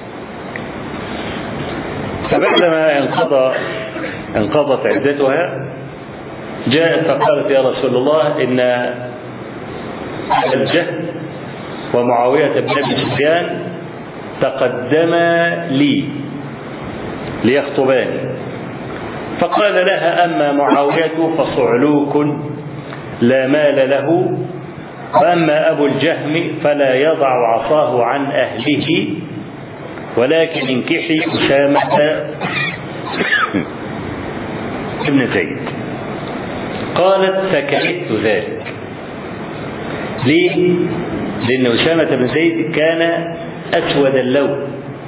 فبعدما انقضت عدتها جاءت فقالت: يا رسول الله، إن أبا الجهل ومعاوية بن أبي سفيان تقدما لي ليخطباني. فقال لها: أما معاوية فصعلوك لا مال له، وأما أبو الجهم فلا يضع عصاه عن أهله، ولكن انكحي أسامة ابن زيد. قالت: فكرهت ذلك. ليه؟ لأن أسامة بن زيد كان أسود اللون،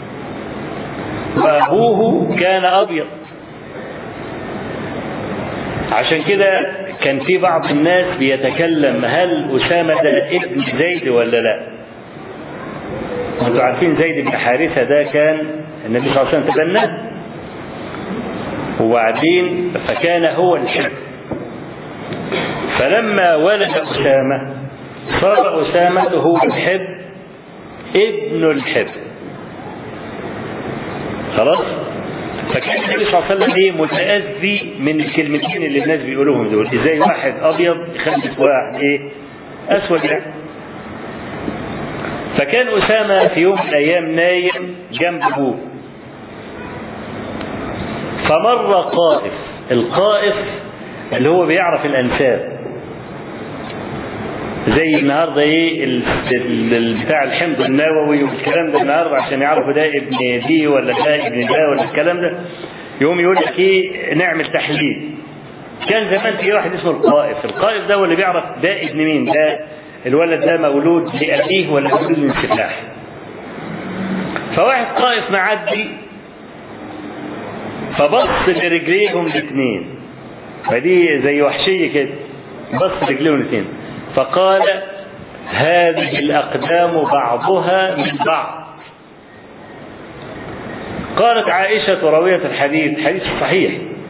وأبوه كان أبيض، عشان كده كان في بعض الناس بيتكلم هل أسامة ده ابن زيد ولا لا. وانتوا عارفين زيد بن حارثة ده كان النبي صلى الله عليه وسلم تبناه، وبعدين فكان هو الحب، فلما ولد أسامة صار أسامة هو الحب ابن الحب. خلاص؟ فكان النبي صلى الله عليه وسلم متأذي من الكلمتين اللي الناس بيقولوهم دول، ازاي واحد ابيض يخلف واحد اسود يعني. فكان أسامة في يوم من الأيام نايم جنب أبوه، فمر قائف. القائف اللي هو بيعرف الأنساب، زي النهارده ايه بتاع الحمض النووي والكلام ده النهارده، عشان يعرفوا ده ابن دي ولا ده ابن ده ولا الكلام ده، يقوم يقول لك ايه نعمل تحليل. كان زمان في واحد اسمه القائف. القائف ده هو اللي بيعرف ده ابن مين، ده الولد ده مولود لأبيه ولا مولود من سفاح. فواحد قائف معدي فبص لرجليهم الاثنين، فدي زي وحشية كده، بص رجليهم الاثنين فقال هذه الأقدام بعضها من بعض. قالت عائشة راوية الحديث، حديث صحيح،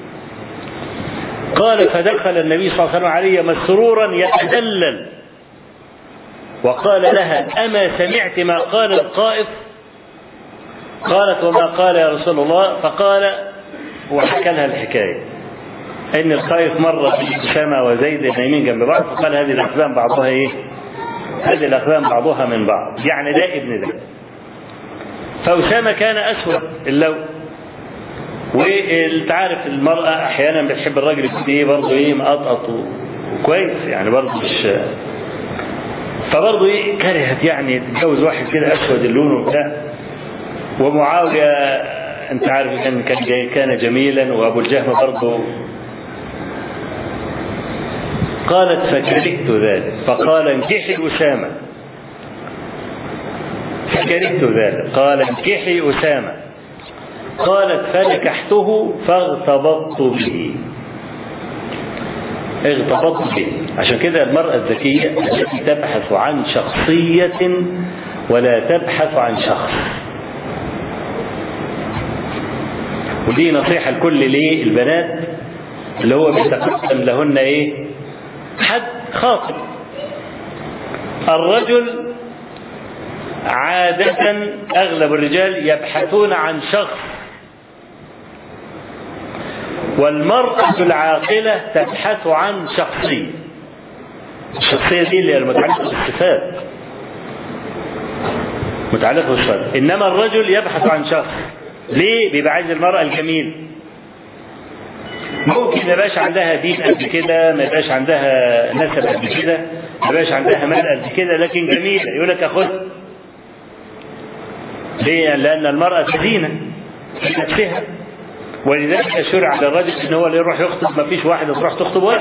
قال فدخل النبي صلى الله عليه وسلم علي مسرورا يتدلل وقال لها أما سمعت ما قال القائف؟ قالت وما قال يا رسول الله؟ فقال وحكى لها الحكاية ان القائف مر بأسامة وزيد نايمين جنب بعض، فقال هذه الأقدام بعضها ايه؟ هذه الأقدام بعضها من بعض، يعني ده ابن ده. فأسامة كان أسود اللون، وانت عارف المرأة احيانا بتحب الراجل يكون ايه برضه ايه مقطقط وكويس، يعني برضه مش، فبرضه ايه كرهت يعني تتجوز واحد كده اسود اللون وبتاع. ومعاوية انت عارف كان جميلا، وابو الجهم برضه. قالت فكرهت ذلك، فقال انكحي أسامة. فكرهت ذلك، قال انكحي أسامة. قالت فنكحته فاغتبطت به. اغتبطت به. عشان كده المرأة الذكية التي تبحث عن شخصية ولا تبحث عن شخص. ودي نصيحة لكل ليه البنات اللي هو بيتقدم لهن ايه حد خاطب. الرجل عادة اغلب الرجال يبحثون عن شخص، والمرأة العاقلة تبحث عن شخصية. الشخصية دي اللي المتعلقة بالصفات، متعلقة بالصفات. إنما الرجل يبحث عن شخص. ليه؟ بيبقى عايز المرأة الجميل. ممكن ما يبقاش عندها دين قد كده، ما يبقاش عندها نسب قد كده، ما يبقاش عندها مال قد كده، لكن جميلة، يقول لك أخذها. ليه؟ لأن المرأة زينة في نفسها، ولذلك شرع للرجل ان هو اللي يروح يخطب، ما فيش واحده تروح تخطب واحد.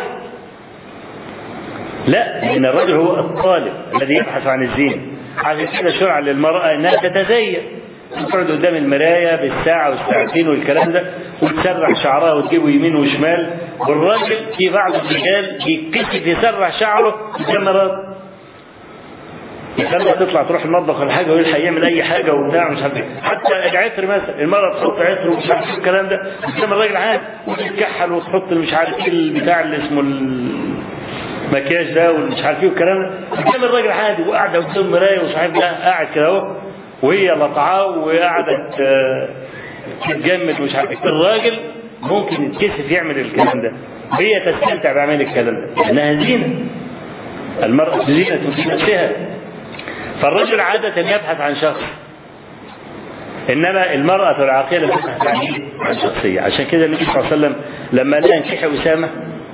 لا، لان الرجل هو الطالب الذي يبحث عن الزينه. عشان كده شرع للمراه انها تتزين، تقعد قدام المرايه بالساعه والساعتين والكلام ده، وتسرح شعرها وتجيبه يمين وشمال. والراجل في بعض الرجال بيتكسف يسرح شعره قدام مراته، يخليها تطلع تروح المطبخ ولا حاجه ويلحق يعمل اي حاجه وبتاع مش عارف ايه. حتى العطر مثلا، المراه تحط عطر ومش عارف ايه الكلام ده قدام الراجل عادي، وتتكحل وتحط مش عارف ايه البتاع اللي اسمه المكياج ده والمش عارف ايه والكلام ده قدام الراجل عادي، وقاعده قدام المرايه ومش عارف ده قاعد كده اهو، وهي لطعاه وقاعده تتجمل ومش عارف ايه. الراجل ممكن يتكسف يعمل الكلام ده، وهي تستمتع بعمل الكلام ده لانها زينه. المراه زينه في نفسها. فالرجل عادة يبحث عن شخص، إنما المرأة العاقلة تبحث عن شخصية. عشان كده النبي صلى الله عليه وسلم لما لا ينكح أسامة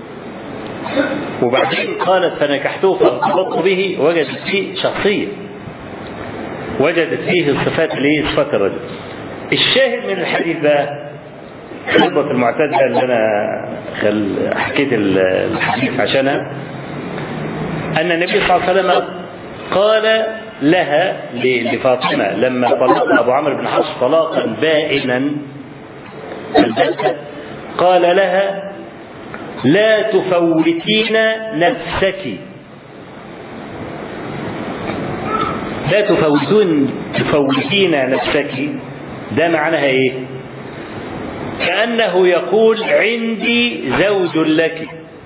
وبعدين قالت فنكحته فارتبطت به، وجدت فيه شخصية، وجدت فيه الصفات اللي هي صفات الرجل. الشاهد من الحديث بقى خطبة المعتدة اللي أنا حكيت الحديث عشانها، أن النبي صلى الله عليه وسلم قال لها لفاطمة لما طلق أبو عمرو بن حفص طلاقا بائنا قال لها لا تفوتين نفسك، لا تفوتين نفسك. ده معناها ايه؟ كأنه يقول عندي زوج لك،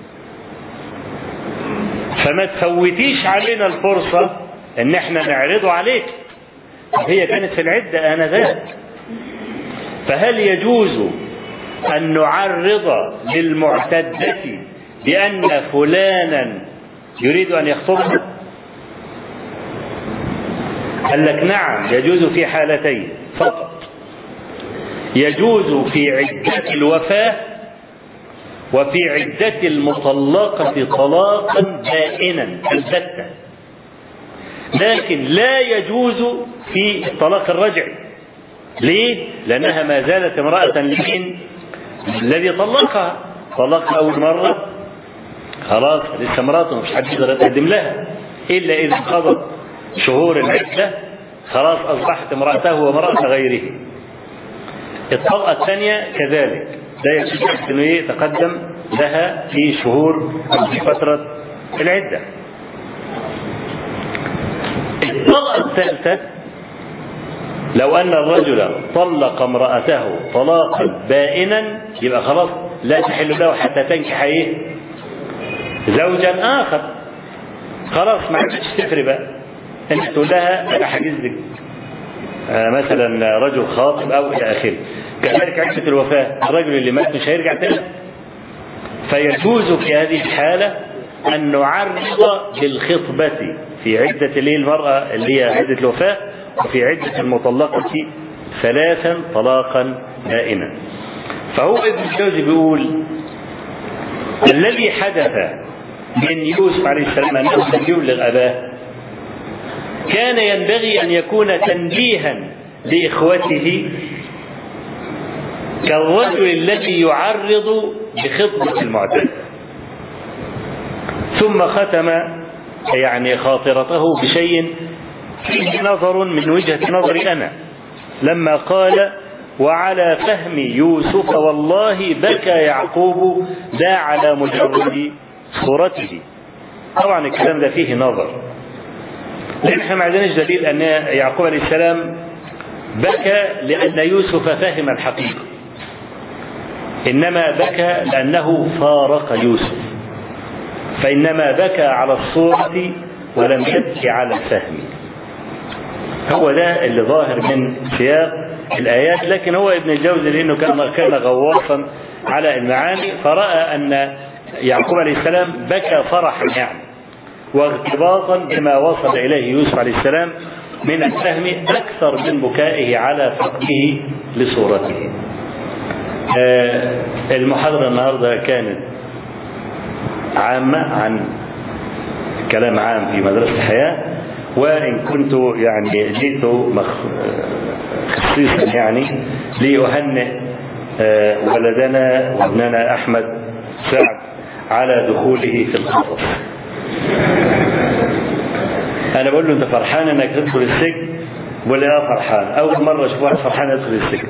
فما تفوتيش علينا الفرصة ان احنا نعرضه عليك. هي كانت في العدة آنذاك، فهل يجوز ان نعرض للمعتدة بأن فلانا يريد ان يخطبها؟ قال لك نعم يجوز في حالتين فقط، يجوز في عدة الوفاة وفي عدة المطلقة طلاقا بائنا البتة، لكن لا يجوز في الطلاق الرجعي. ليه؟ لأنها ما زالت امرأة لمين؟ الذي طلقها أول مرة، خلاص لسه امرأة مش حد يقدر يتقدم لها إلا إذا انقضت شهور العدة، خلاص أصبحت امرأته وامرأة غيره. الطلقة الثانية كذلك لا يجوز أنه يتقدم لها في شهور أو في فترة العدة. الطلقة الثالثة لو أن الرجل طلق امرأته طلاقا بائنا يبقى خلاص لا تحل له حتى تنكح زوجا آخر، خلاص ما عادش تفرق بقى أنت تقول لها أنا حاجز لك مثلا رجل خاطب أو إلى آخره. كذلك عدة الوفاة الرجل اللي مات مش هيرجع تاني، فيجوز في هذه الحالة أن نعرض بالخطبة في عدة المرأة اللي هي عدة الوفاة وفي عدة المطلقة 3 طلاقا بائنا. فهو ابن الجوزي بيقول الذي حدث من يوسف عليه السلام أنه لم يبلغ أباه كان ينبغي أن يكون تنبيها لإخوته كالرجل الذي يعرض بخطبة المعتدة. ثم ختم يعني خاطرته بشيء فيه نظر من وجهة نظري أنا لما قال وعلى فهم يوسف والله بكى يعقوب لا على مجرد صورته. طبعا الكلام ده فيه نظر، لأن احنا ما عندناش دليل أن يعقوب عليه السلام بكى لأن يوسف فهم الحقيقة، إنما بكى لأنه فارق يوسف، فإنما بكى على الصورة ولم يبكي على الفهم. هو ده اللي ظاهر من سياق الآيات. لكن هو ابن الجوزي لأنه كان غواصا على المعاني فرأى أن يعقوب عليه السلام بكى فرحا يعني وارتباطا بما وصل إليه يوسف عليه السلام من الفهم أكثر من بكائه على فقده لصورته. المحاضرة النهاردة كانت عامة عن كلام عام في مدرسة الحياة، وإن كنت يعني جئت خصيصا يعني لأهنئ ولدنا وابننا أحمد سعد على دخوله في القصص. أنا بقول له أنت فرحان أنك تدخل السجن؟ بقول لي فرحان، أول مرة أشوف واحد فرحان يدخل السجن.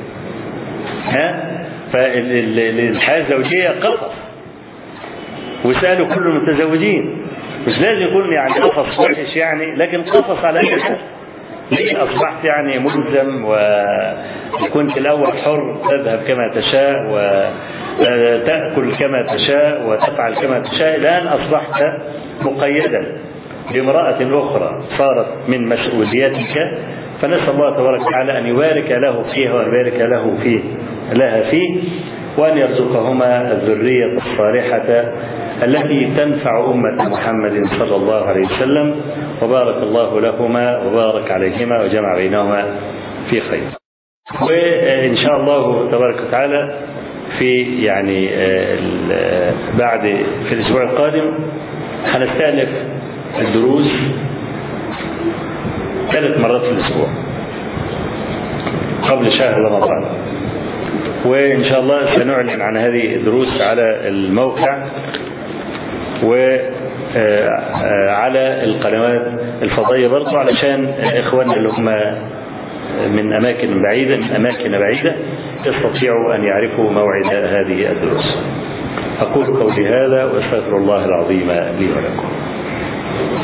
فالحياة الزوجية قصص، وسألوا كل المتزوجين، مش لازم يكون يعني قصص وحش يعني، لكن قصص على أي حال. ليه أصبحت يعني ملزم وكنت الأول حر تذهب كما تشاء وتأكل كما تشاء وتفعل كما تشاء، الآن أصبحت مقيدا بامرأة أخرى صارت من مسؤوليتك. فنسأل الله تبارك وتعالى أن يبارك له فيها وأن يبارك لها فيه، وأن يرزقهما الذرية الصالحة التي تنفع أمة محمد صلى الله عليه وسلم. وبارك الله لهما وبارك عليهما وجمع بينهما في خير. وإن شاء الله تبارك وتعالى في يعني في الأسبوع القادم هنستأنف الدروس 3 مرات في الأسبوع قبل شهر رمضان، وإن شاء الله سنعلن عن هذه الدروس على الموقع وعلى القنوات الفضائية برضو، علشان إخواننا اللي هم من أماكن بعيدة يستطيعوا أن يعرفوا موعد هذه الدروس. أقول قولي هذا وأستغفر الله العظيم لي ولكم.